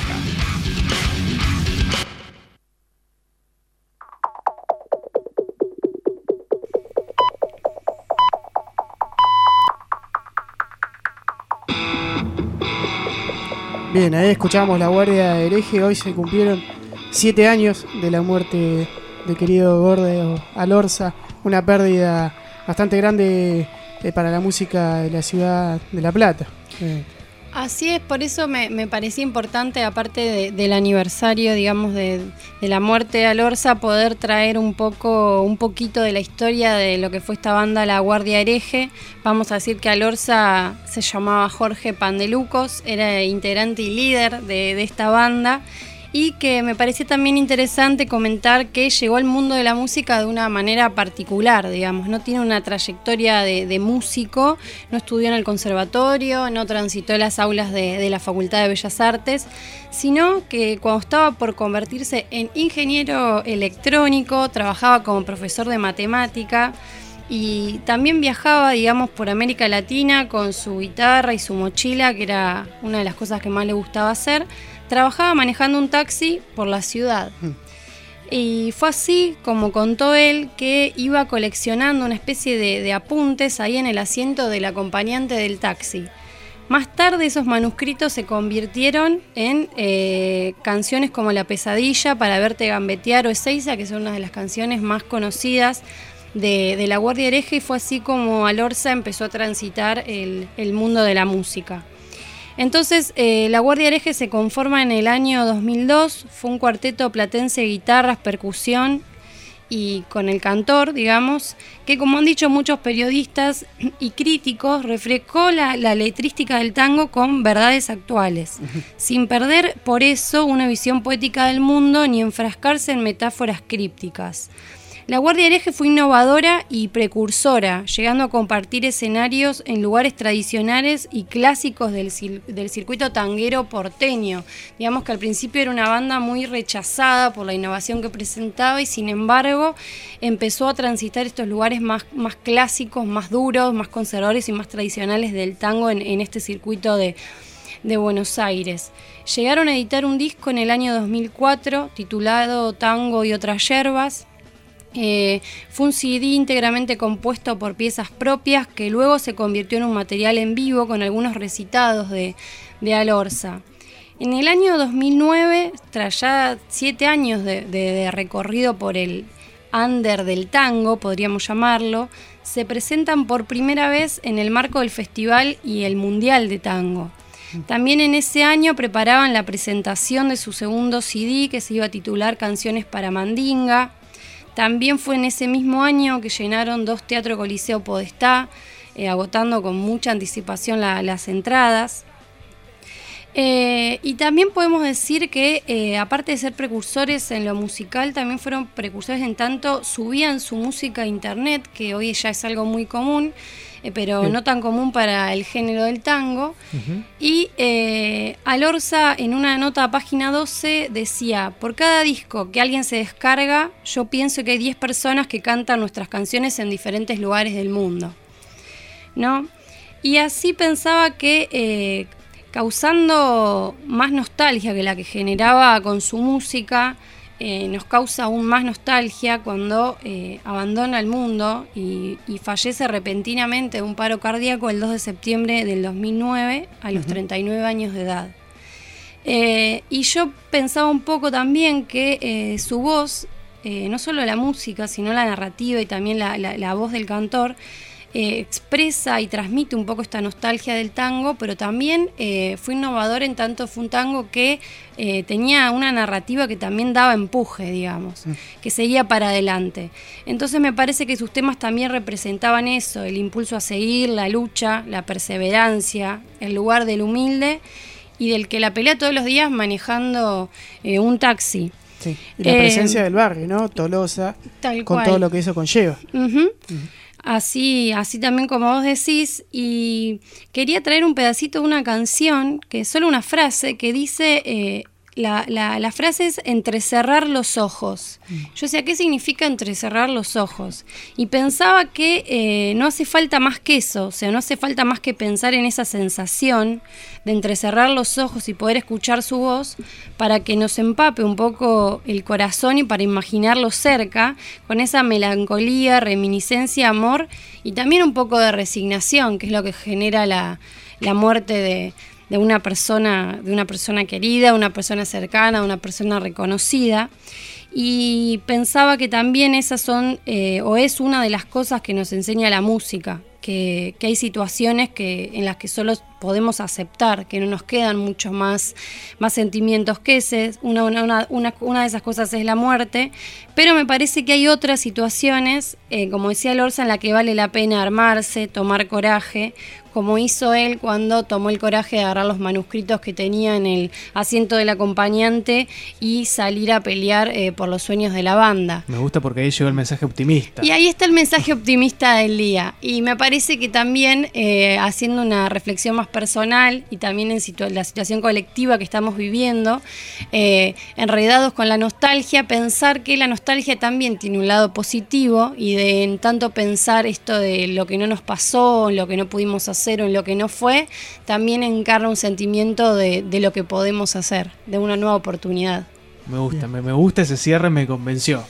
Bien, ahí escuchamos La Guardia Hereje. Hoy se cumplieron 7 años de la muerte de querido Gordo Alorza, una pérdida bastante grande para la música de la ciudad de La Plata. Así es, por eso me parecía importante, aparte del aniversario, digamos, de la muerte de Alorza, poder traer un poquito de la historia de lo que fue esta banda La Guardia Hereje. Vamos a decir que Alorza se llamaba Jorge Pandelucos, era integrante y líder de esta banda. Y que me pareció también interesante comentar que llegó al mundo de la música de una manera particular, digamos. No tiene una trayectoria de músico, no estudió en el conservatorio, no transitó las aulas de la Facultad de Bellas Artes, sino que cuando estaba por convertirse en ingeniero electrónico, trabajaba como profesor de matemática y también viajaba, digamos, por América Latina con su guitarra y su mochila, que era una de las cosas que más le gustaba hacer. Trabajaba manejando un taxi por la ciudad. Y fue así, como contó él, que iba coleccionando una especie de apuntes ahí en el asiento del acompañante del taxi. Más tarde esos manuscritos se convirtieron en canciones como La Pesadilla, Para Verte Gambetear o Ezeiza, que son una de las canciones más conocidas de La Guardia Hereje, y fue así como Alorza empezó a transitar el mundo de la música. Entonces, La Guardia Hereje se conforma en el año 2002, fue un cuarteto platense de guitarras, percusión y con el cantor, digamos, que como han dicho muchos periodistas y críticos, refrescó la letrística del tango con verdades actuales, sin perder por eso una visión poética del mundo ni enfrascarse en metáforas crípticas. La Guardia Hereje fue innovadora y precursora, llegando a compartir escenarios en lugares tradicionales y clásicos del circuito tanguero porteño. Digamos que al principio era una banda muy rechazada por la innovación que presentaba y sin embargo empezó a transitar estos lugares más clásicos, más duros, más conservadores y más tradicionales del tango en este circuito de Buenos Aires. Llegaron a editar un disco en el año 2004 titulado Tango y otras yerbas. Fue un CD íntegramente compuesto por piezas propias que luego se convirtió en un material en vivo con algunos recitados de Alorza. En el año 2009, tras ya 7 años de recorrido por el under del tango, podríamos llamarlo, se presentan por primera vez en el marco del Festival y el Mundial de Tango. También en ese año preparaban la presentación de su segundo CD que se iba a titular Canciones para Mandinga. También fue en ese mismo año que llenaron 2 Teatro Coliseo Podestá, agotando con mucha anticipación las entradas. Y también podemos decir que, aparte de ser precursores en lo musical, también fueron precursores en tanto subían su música a internet, que hoy ya es algo muy común, pero no tan común para el género del tango. Y Alorza, en una nota a página 12, decía: por cada disco que alguien se descarga, yo pienso que hay 10 personas que cantan nuestras canciones en diferentes lugares del mundo, ¿no? Y así pensaba que causando más nostalgia que la que generaba con su música, nos causa aún más nostalgia cuando abandona el mundo y fallece repentinamente de un paro cardíaco el 2 de septiembre del 2009 a los 39 años de edad. Y yo pensaba un poco también que su voz, no solo la música, sino la narrativa y también la voz del cantor, expresa y transmite un poco esta nostalgia del tango, pero también fue innovador en tanto fue un tango que tenía una narrativa que también daba empuje, digamos, que seguía para adelante. Entonces me parece que sus temas también representaban eso, el impulso a seguir, la lucha, la perseverancia, el lugar del humilde y del que la pelea todos los días manejando un taxi. Sí. Y la presencia del barrio, ¿no? Tolosa, tal con cual. todo lo que eso conlleva. Así también como vos decís, y quería traer un pedacito de una canción, que es solo una frase, que dice, la frase es entrecerrar los ojos. Yo decía, ¿qué significa entrecerrar los ojos? Y pensaba que no hace falta más que eso, o sea, no hace falta más que pensar en esa sensación de entrecerrar los ojos y poder escuchar su voz para que nos empape un poco el corazón y para imaginarlo cerca, con esa melancolía, reminiscencia, amor y también un poco de resignación, que es lo que genera la muerte de una persona querida, una persona cercana, una persona reconocida. Y pensaba que también esas son, o es una de las cosas que nos enseña la música, que hay situaciones en las que solo podemos aceptar, que no nos quedan mucho más sentimientos que ese. Una de esas cosas es la muerte, pero me parece que hay otras situaciones, como decía Alorza, en la que vale la pena armarse, tomar coraje, como hizo él cuando tomó el coraje de agarrar los manuscritos que tenía en el asiento del acompañante y salir a pelear por los sueños de la banda. Me gusta porque ahí llegó el mensaje optimista. Y ahí está el mensaje optimista del día. Y me parece que también, haciendo una reflexión más personal y también en la situación colectiva que estamos viviendo, enredados con la nostalgia, pensar que la nostalgia también tiene un lado positivo y de en tanto pensar esto de lo que no nos pasó, lo que no pudimos hacer o en lo que no fue, también encarna un sentimiento de lo que podemos hacer, de una nueva oportunidad. Me gusta ese cierre, me convenció.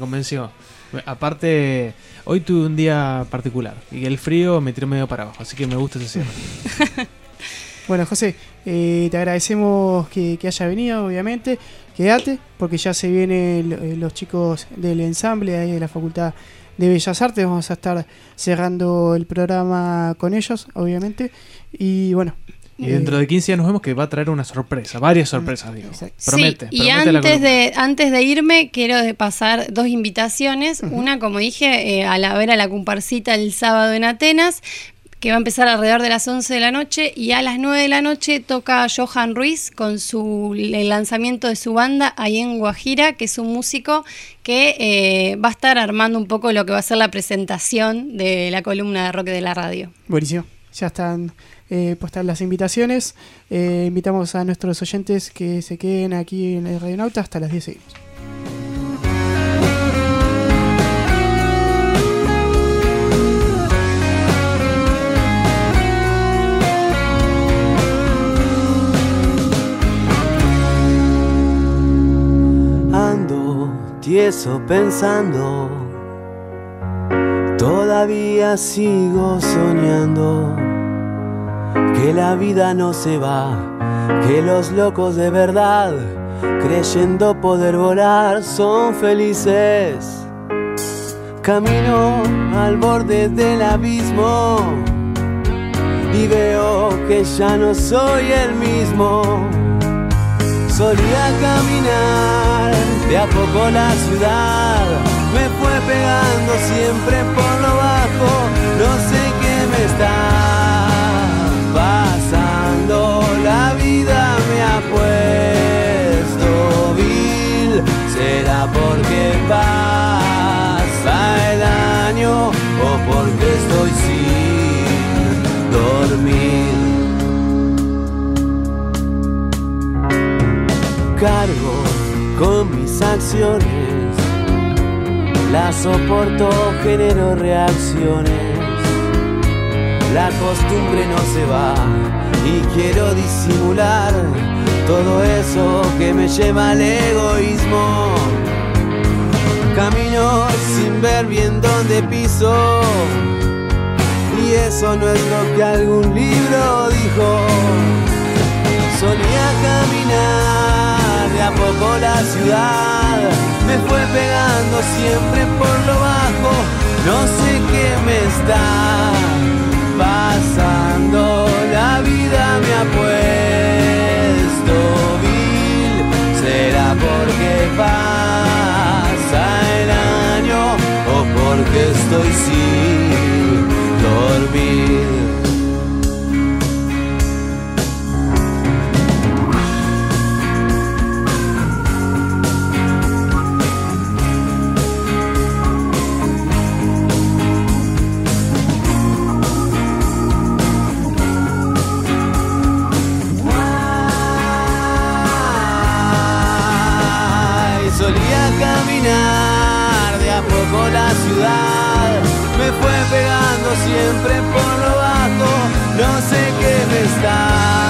Aparte, hoy tuve un día particular y el frío me tiró medio para abajo, así que me gusta ese cierre. Bueno, José, te agradecemos que haya venido, obviamente. Quédate, porque ya se vienen los chicos del ensamble ahí de la Facultad de Bellas Artes. Vamos a estar cerrando el programa con ellos, obviamente. Y bueno. Y dentro de 15 días nos vemos, que va a traer una sorpresa, varias sorpresas, digo. Promete. Sí, y antes de irme, quiero pasar 2 invitaciones. Una, como dije, a ver a la comparsita el sábado en Atenas, que va a empezar alrededor de las 11 de la noche, y a las 9 de la noche toca Johan Ruiz con el lanzamiento de su banda ahí en Guajira, que es un músico que va a estar armando un poco lo que va a ser la presentación de la columna de rock de la radio. Buenísimo, ya están puestas las invitaciones. Invitamos a nuestros oyentes que se queden aquí en el Radionauta hasta las 10 seguimos. Tieso pensando, todavía sigo soñando que la vida no se va, que los locos de verdad, creyendo poder volar, son felices. Camino al borde del abismo y veo que ya no soy el mismo. Solía caminar de a poco la ciudad, me fue pegando siempre por lo bajo, no sé qué me está pasando, la vida me ha puesto vil, será porque pasa el año o porque estoy sin dormir. Cargo con mis acciones, las soporto, genero reacciones. La costumbre no se va y quiero disimular todo eso que me lleva al egoísmo. Camino sin ver bien dónde piso y eso no es lo que algún libro dijo. Solía caminar de a poco la ciudad, me fue pegando siempre por lo bajo, no sé qué me está pasando, la vida me ha puesto vil, será porque pasa el año o porque estoy sin dormir. Caminar de a poco la ciudad, me fue pegando siempre por lo bajo, no sé qué me está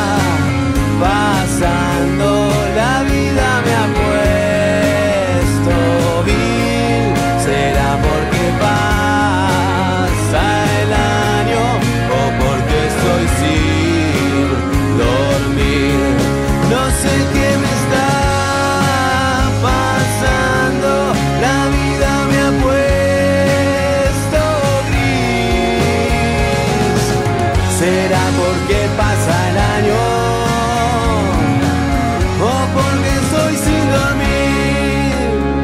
pasando, la vida me ha puesto vil, será porque pasa el año o porque estoy sin dormir, no sé qué me está pasando, la vida me ha puesto gris, será porque pasa el año o porque estoy sin dormir,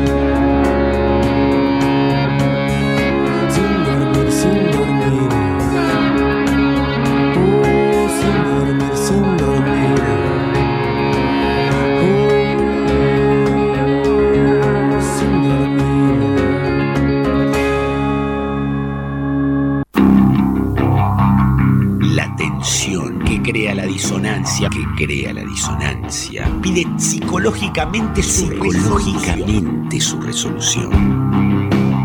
sin dormir, sin dormir, sin dormir, sin dormir. Crea la disonancia, que crea la disonancia, pide psicológicamente su resolución.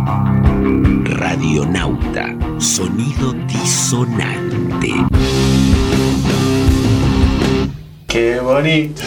Radionauta, sonido disonante. Qué bonito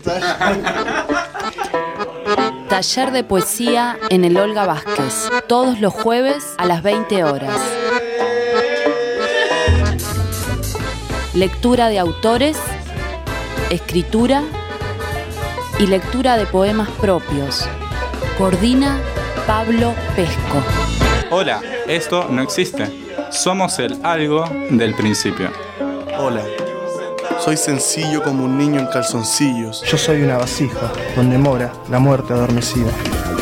Taller de poesía en el Olga Vázquez, todos los jueves a las 20 horas. lectura de autores, escritura y lectura de poemas propios. Coordina Pablo Pesco. Hola, esto no existe. Somos el algo del principio. Hola, soy sencillo como un niño en calzoncillos. Yo soy una vasija donde mora la muerte adormecida.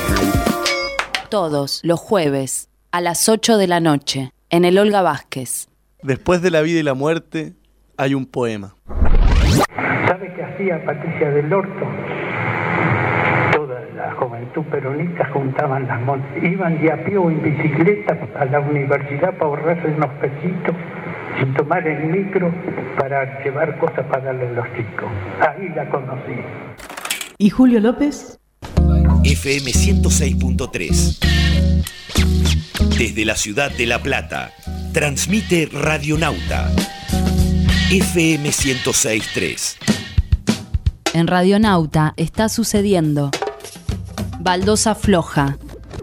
Todos los jueves a las 8 de la noche en el Olga Vázquez. Después de la vida y la muerte hay un poema. ¿Sabe qué hacía Patricia del Orto? Toda la juventud peronista juntaban las monedas, iban de a pie o en bicicleta a la universidad para ahorrarse unos pesitos, sin tomar el micro para llevar cosas para darle a los chicos. Ahí la conocí. ¿Y Julio López? FM 106.3. Desde la ciudad de La Plata, transmite Radionauta. FM 106.3. En Radionauta está sucediendo Baldosa Floja.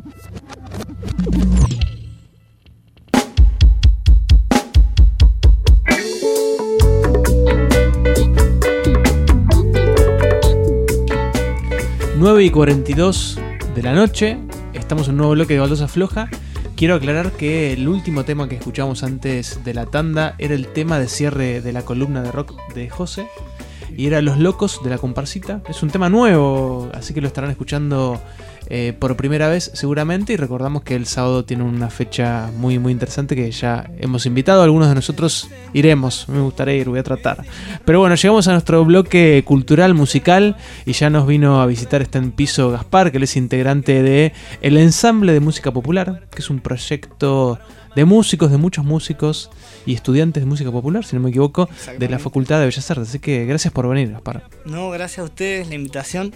Nueve y 42 de la noche, estamos en un nuevo bloque de Baldosa Floja. Quiero aclarar que el último tema que escuchamos antes de la tanda era el tema de cierre de la columna de rock de José, y era Los Locos de la Comparsita. Es un tema nuevo, así que lo estarán escuchando por primera vez seguramente, y recordamos que el sábado tiene una fecha muy muy interesante que ya hemos invitado, algunos de nosotros iremos, me gustaría ir, voy a tratar. Pero bueno, llegamos a nuestro bloque cultural musical y ya nos vino a visitar este en piso Gaspar, que él es integrante de el Ensamble de Música Popular, que es un proyecto de músicos, de muchos músicos y estudiantes de música popular, si no me equivoco, de la Facultad de Bellas Artes. Así que gracias por venir, Gaspar. No, gracias a ustedes la invitación.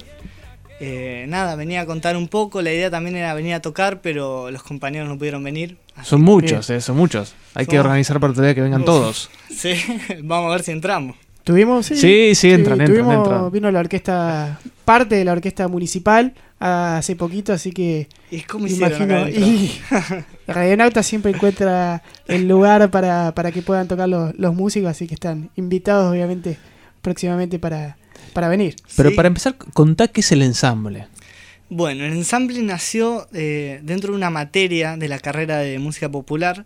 Nada, venía a contar un poco, la idea también era venir a tocar, pero los compañeros no pudieron venir. Son muchos, son muchos. Hay que organizar para otro día que vengan todos. Sí, vamos a ver si entramos. ¿Tuvimos? Sí, entran. Vino la orquesta, parte de la orquesta municipal hace poquito, así que ¿y cómo hicieron acá y Radionauta siempre encuentra el lugar para que puedan tocar los músicos, así que están invitados obviamente próximamente para venir. Pero sí, para empezar, contá qué es el ensamble. Bueno, el ensamble nació dentro de una materia de la carrera de música popular,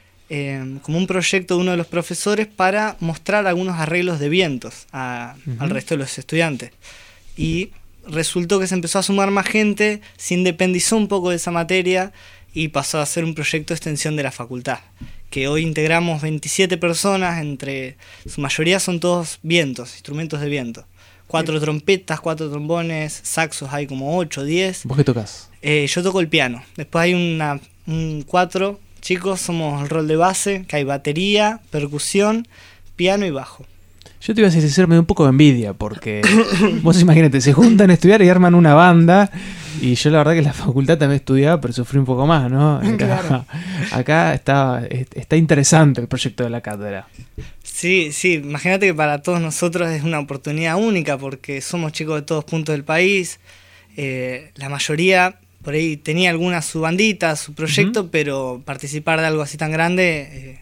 como un proyecto de uno de los profesores para mostrar algunos arreglos de vientos al resto de los estudiantes. Y resultó que se empezó a sumar más gente, se independizó un poco de esa materia y pasó a ser un proyecto de extensión de la facultad, que hoy integramos 27 personas, entre su mayoría son todos vientos, instrumentos de viento. 4 trompetas, 4 trombones, saxos hay como 8, 10. ¿Vos qué tocas? Yo toco el piano. Después hay 4 chicos, somos el rol de base, que hay batería, percusión, piano y bajo. Yo te iba a decir, me da un poco de envidia, porque vos imagínate, se juntan a estudiar y arman una banda, y yo la verdad que en la facultad también estudiaba, pero sufrí un poco más, ¿no? Acá está interesante el proyecto de la cátedra. Sí, imagínate que para todos nosotros es una oportunidad única, porque somos chicos de todos puntos del país, la mayoría por ahí tenía alguna su bandita, su proyecto, pero participar de algo así tan grande,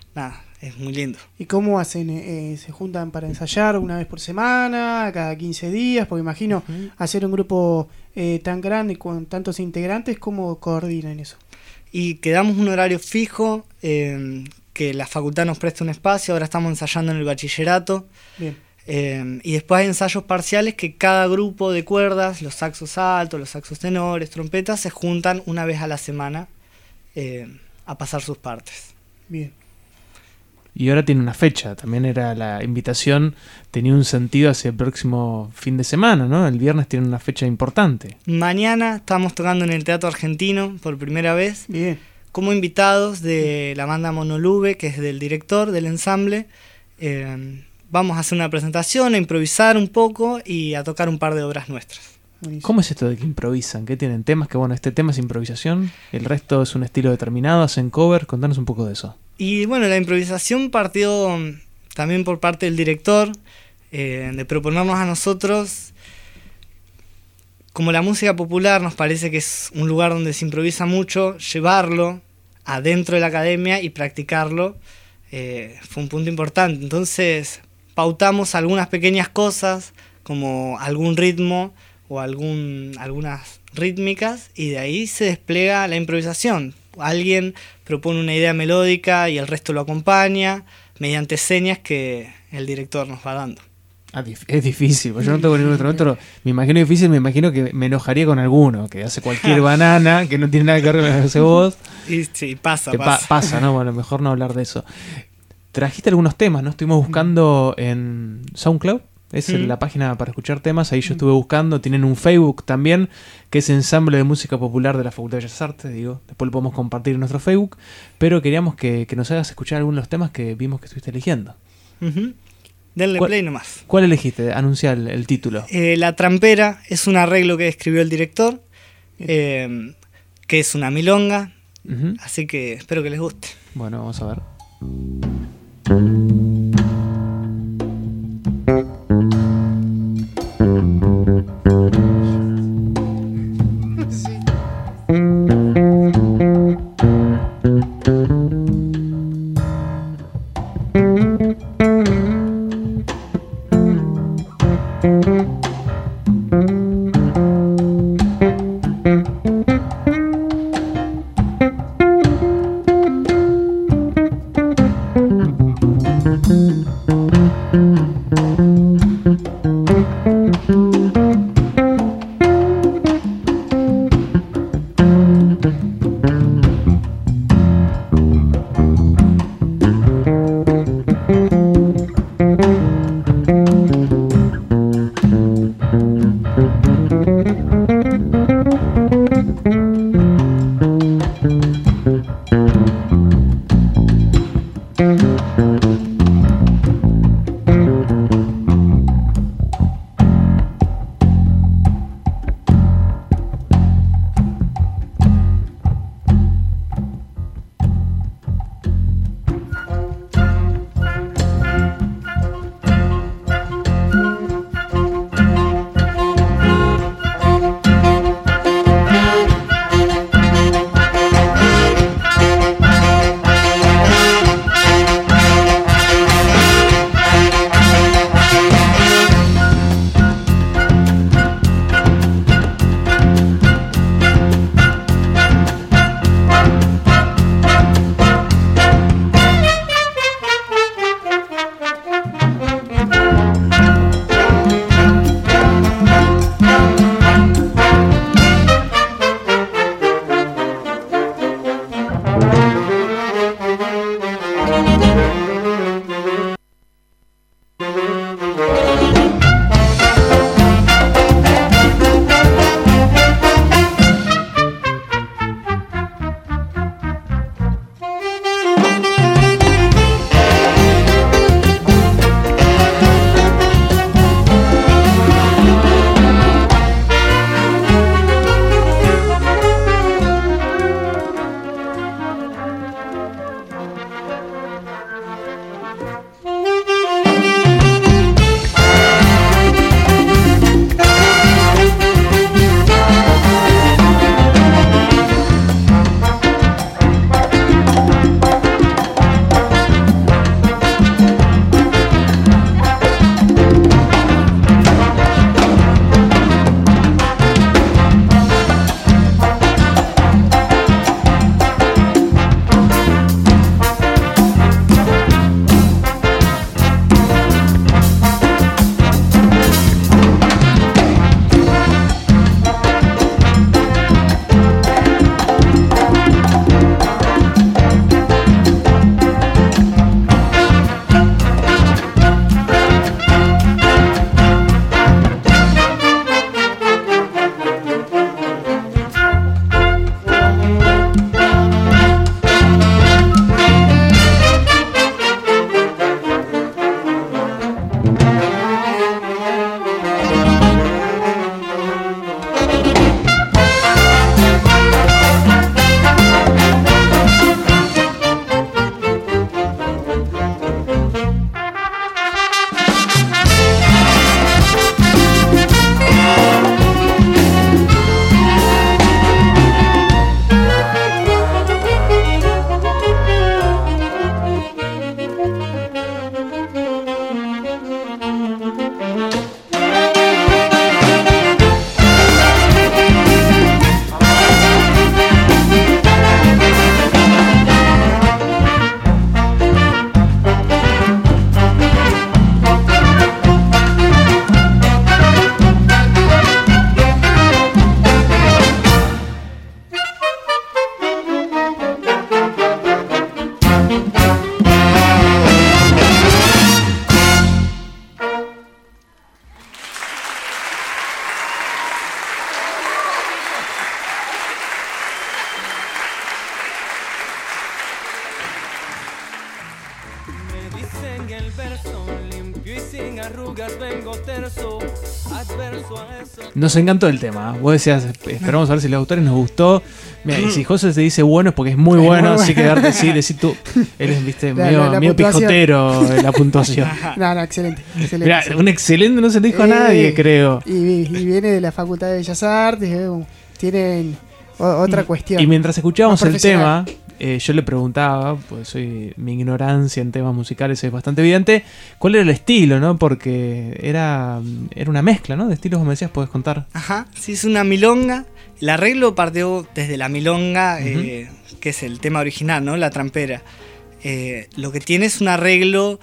es muy lindo. ¿Y cómo hacen? ¿Se juntan para ensayar una vez por semana, cada 15 días? Porque imagino hacer un grupo tan grande con tantos integrantes, ¿cómo coordinan eso? Y quedamos un horario fijo, que la facultad nos presta un espacio, ahora estamos ensayando en el bachillerato. Bien. Y después hay ensayos parciales que cada grupo de cuerdas, los saxos altos, los saxos tenores, trompetas, se juntan una vez a la semana a pasar sus partes. Bien. Y ahora tiene una fecha, también era la invitación, tenía un sentido hacia el próximo fin de semana, ¿no? El viernes tiene una fecha importante. Mañana estamos tocando en el Teatro Argentino por primera vez. Bien. Como invitados de la banda Monolube, que es del director del ensamble. Vamos a hacer una presentación, a improvisar un poco y a tocar un par de obras nuestras. ¿Cómo es esto de que improvisan? ¿Qué tienen temas? Que bueno, este tema es improvisación, el resto es un estilo determinado, hacen cover, contanos un poco de eso. Y bueno, la improvisación partió también por parte del director, de proponernos a nosotros, como la música popular nos parece que es un lugar donde se improvisa mucho, llevarlo adentro de la academia y practicarlo fue un punto importante. Entonces pautamos algunas pequeñas cosas, como algún ritmo o algunas rítmicas, y de ahí se despliega la improvisación. Alguien propone una idea melódica y el resto lo acompaña mediante señas que el director nos va dando. Es difícil, porque yo no tengo ningún instrumento. Me imagino difícil, me imagino que me enojaría con alguno, que hace cualquier banana, que no tiene nada que ver con lo que hace vos. Y sí, pasa. Pasa, ¿no? Bueno, mejor no hablar de eso. Trajiste algunos temas, ¿no? Estuvimos buscando en SoundCloud. Es la página para escuchar temas. Ahí yo estuve buscando. Tienen un Facebook también, que es Ensamble de Música Popular de la Facultad de Bellas Artes. Digo, después lo podemos compartir en nuestro Facebook. Pero queríamos que nos hagas escuchar algunos de los temas que vimos que estuviste eligiendo. Denle play nomás. ¿Cuál elegiste? Anuncia el título. La Trampera es un arreglo que escribió el director, que es una milonga. Así que espero que les guste. Bueno, vamos a ver. diseña el verso, limpio y sin arrugas vengo terso, adverso a eso. Nos encantó el tema. Vos decías, esperamos a ver si los autores nos gustó. Mira, y si José te dice bueno es porque es muy bueno, así que decí tú. Él es, viste, medio pijotero la puntuación. No, excelente. Mirá, un excelente no se lo dijo a nadie, creo. Y viene de la Facultad de Bellas Artes, tienen otra cuestión. Y mientras escuchábamos el tema, yo le preguntaba, pues mi ignorancia en temas musicales es bastante evidente, ¿cuál era el estilo, no? Porque era una mezcla, ¿no? De estilos, como me decías, ¿podés contar? Ajá, sí, es una milonga. El arreglo partió desde la milonga, que es el tema original, ¿no? La trampera. Lo que tiene es un arreglo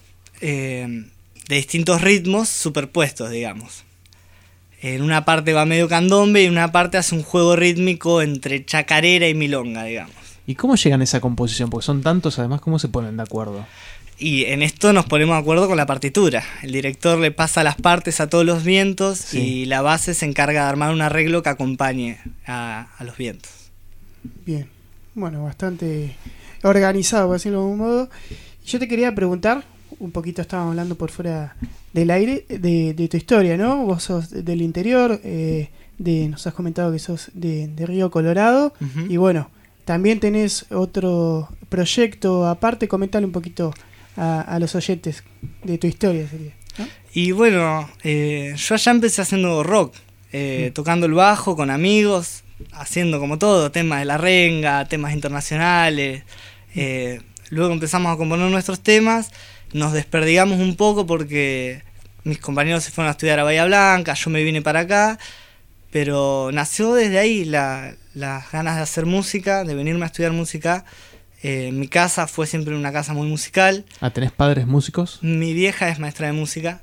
de distintos ritmos superpuestos, digamos. En una parte va medio candombe y en una parte hace un juego rítmico entre chacarera y milonga, digamos. ¿Y cómo llegan a esa composición? Porque son tantos, además, ¿cómo se ponen de acuerdo? Y en esto nos ponemos de acuerdo con la partitura. El director le pasa las partes a todos los vientos y la base se encarga de armar un arreglo que acompañe a los vientos. Bien, bueno, bastante organizado, por decirlo de algún modo. Yo te quería preguntar, un poquito estábamos hablando por fuera del aire, de tu historia, ¿no? Vos sos del interior, nos has comentado que sos de Río Colorado, y bueno, también tenés otro proyecto aparte. Comentale un poquito a los oyentes de tu historia, sería, ¿no? Y bueno, yo allá empecé haciendo rock, tocando el bajo con amigos, haciendo como todo, temas de la renga, temas internacionales. Luego empezamos a componer nuestros temas, nos desperdigamos un poco porque mis compañeros se fueron a estudiar a Bahía Blanca, yo me vine para acá, pero nació desde ahí las ganas de hacer música, de venirme a estudiar música. Mi casa fue siempre una casa muy musical. ¿Tenés padres músicos? Mi vieja es maestra de música.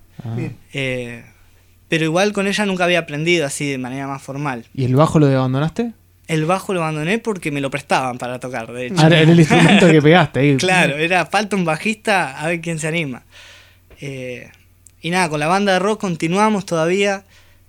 Pero igual con ella nunca había aprendido así de manera más formal. ¿Y el bajo lo abandonaste? El bajo lo abandoné porque me lo prestaban para tocar, de hecho. Era el instrumento que pegaste ahí. Claro, falta un bajista, a ver quién se anima. Y nada, con la banda de rock continuamos todavía.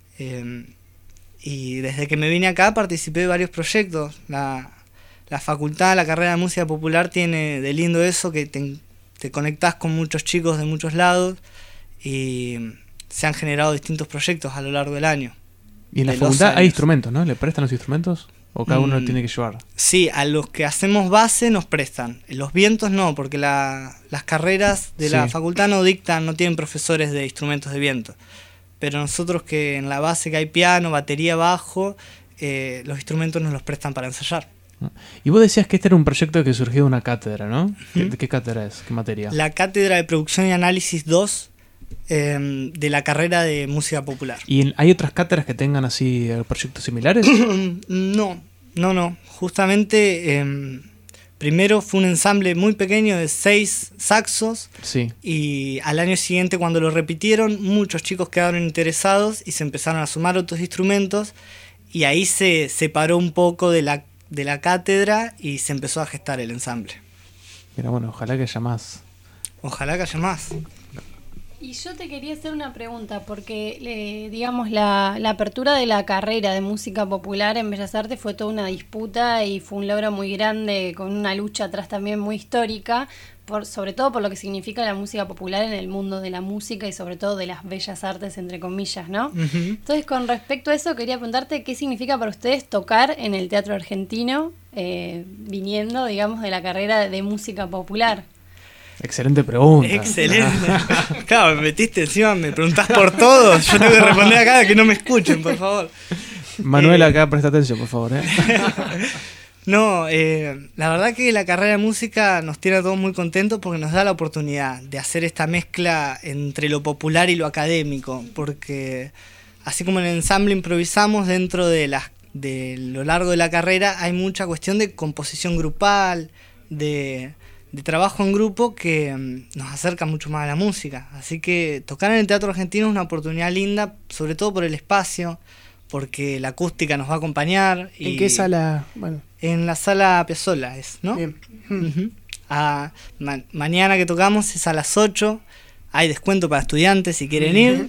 Y desde que me vine acá participé de varios proyectos. La facultad, la carrera de música popular tiene de lindo eso, que te conectás con muchos chicos de muchos lados y se han generado distintos proyectos a lo largo del año. Y en la facultad hay instrumentos, ¿no? ¿Le prestan los instrumentos? ¿O cada uno lo tiene que llevar? Sí, a los que hacemos base nos prestan. Los vientos no, porque las carreras de la facultad no tienen profesores de instrumentos de viento. Pero nosotros que en la base que hay piano, batería, bajo, los instrumentos nos los prestan para ensayar. Y vos decías que este era un proyecto que surgió de una cátedra, ¿no? ¿Qué cátedra es? ¿Qué materia? La cátedra de Producción y Análisis 2 de la carrera de Música Popular. ¿Y hay otras cátedras que tengan así proyectos similares? No. Justamente primero fue un ensamble muy pequeño de 6 saxos. Sí. Y al año siguiente, cuando lo repitieron, muchos chicos quedaron interesados y se empezaron a sumar otros instrumentos. Y ahí se separó un poco de la cátedra y se empezó a gestar el ensamble. Mira, bueno, ojalá que haya más. Ojalá que haya más. Y yo te quería hacer una pregunta, porque digamos la apertura de la carrera de música popular en Bellas Artes fue toda una disputa y fue un logro muy grande, con una lucha atrás también muy histórica, sobre todo por lo que significa la música popular en el mundo de la música y sobre todo de las bellas artes, entre comillas, ¿no? Entonces, con respecto a eso, quería preguntarte qué significa para ustedes tocar en el teatro argentino, viniendo, digamos, de la carrera de música popular. Excelente pregunta. Excelente. Claro, me metiste encima, me preguntás por todo. Yo tengo que responder acá, que no me escuchen, por favor. Manuela, acá presta atención, por favor. No, la verdad que la carrera de música nos tiene a todos muy contentos porque nos da la oportunidad de hacer esta mezcla entre lo popular y lo académico, porque así como en el ensamble improvisamos, dentro de lo largo de la carrera hay mucha cuestión de composición grupal, de trabajo en grupo que nos acerca mucho más a la música. Así que tocar en el Teatro Argentino es una oportunidad linda, sobre todo por el espacio, porque la acústica nos va a acompañar. ¿En qué sala? Bueno. En la sala Piazzolla ¿no? Bien. Mañana que tocamos es a las 8. Hay descuento para estudiantes si quieren ir.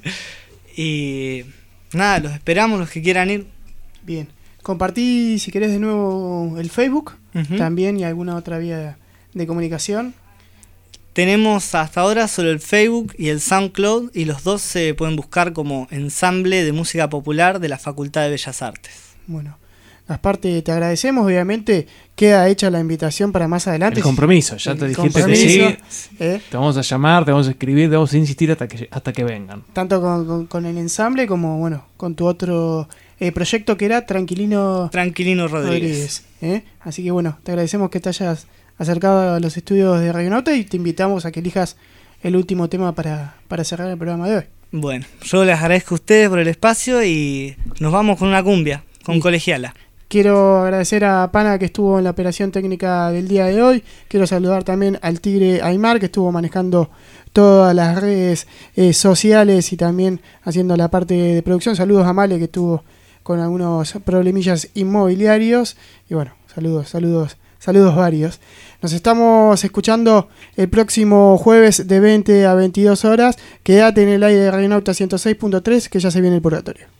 Y nada, los esperamos, los que quieran ir. Bien. Compartí, si querés, de nuevo el Facebook también y alguna otra vía de comunicación. Tenemos hasta ahora solo el Facebook y el SoundCloud, y los dos se pueden buscar como Ensamble de Música Popular de la Facultad de Bellas Artes. Bueno, Gaspar, te agradecemos. Obviamente queda hecha la invitación para más adelante. El compromiso, ya te dijiste que sí. Te vamos a llamar, te vamos a escribir, te vamos a insistir hasta que vengan. Tanto con el ensamble como bueno con tu otro proyecto que era Tranquilino Rodríguez. Así que bueno, te agradecemos que te hayas acercado a los estudios de Radionauta y te invitamos a que elijas el último tema para cerrar el programa de hoy. Bueno, yo les agradezco a ustedes por el espacio y nos vamos con una cumbia, con Colegiala. Quiero agradecer a Pana, que estuvo en la operación técnica del día de hoy. Quiero saludar también al Tigre Aymar, que estuvo manejando todas las redes sociales y también haciendo la parte de producción. Saludos a Male, que estuvo con algunos problemillas inmobiliarios. Y bueno, saludos varios. Nos estamos escuchando el próximo jueves de 20 a 22 horas. Quédate en el aire de Radionauta 106.3, que ya se viene el purgatorio.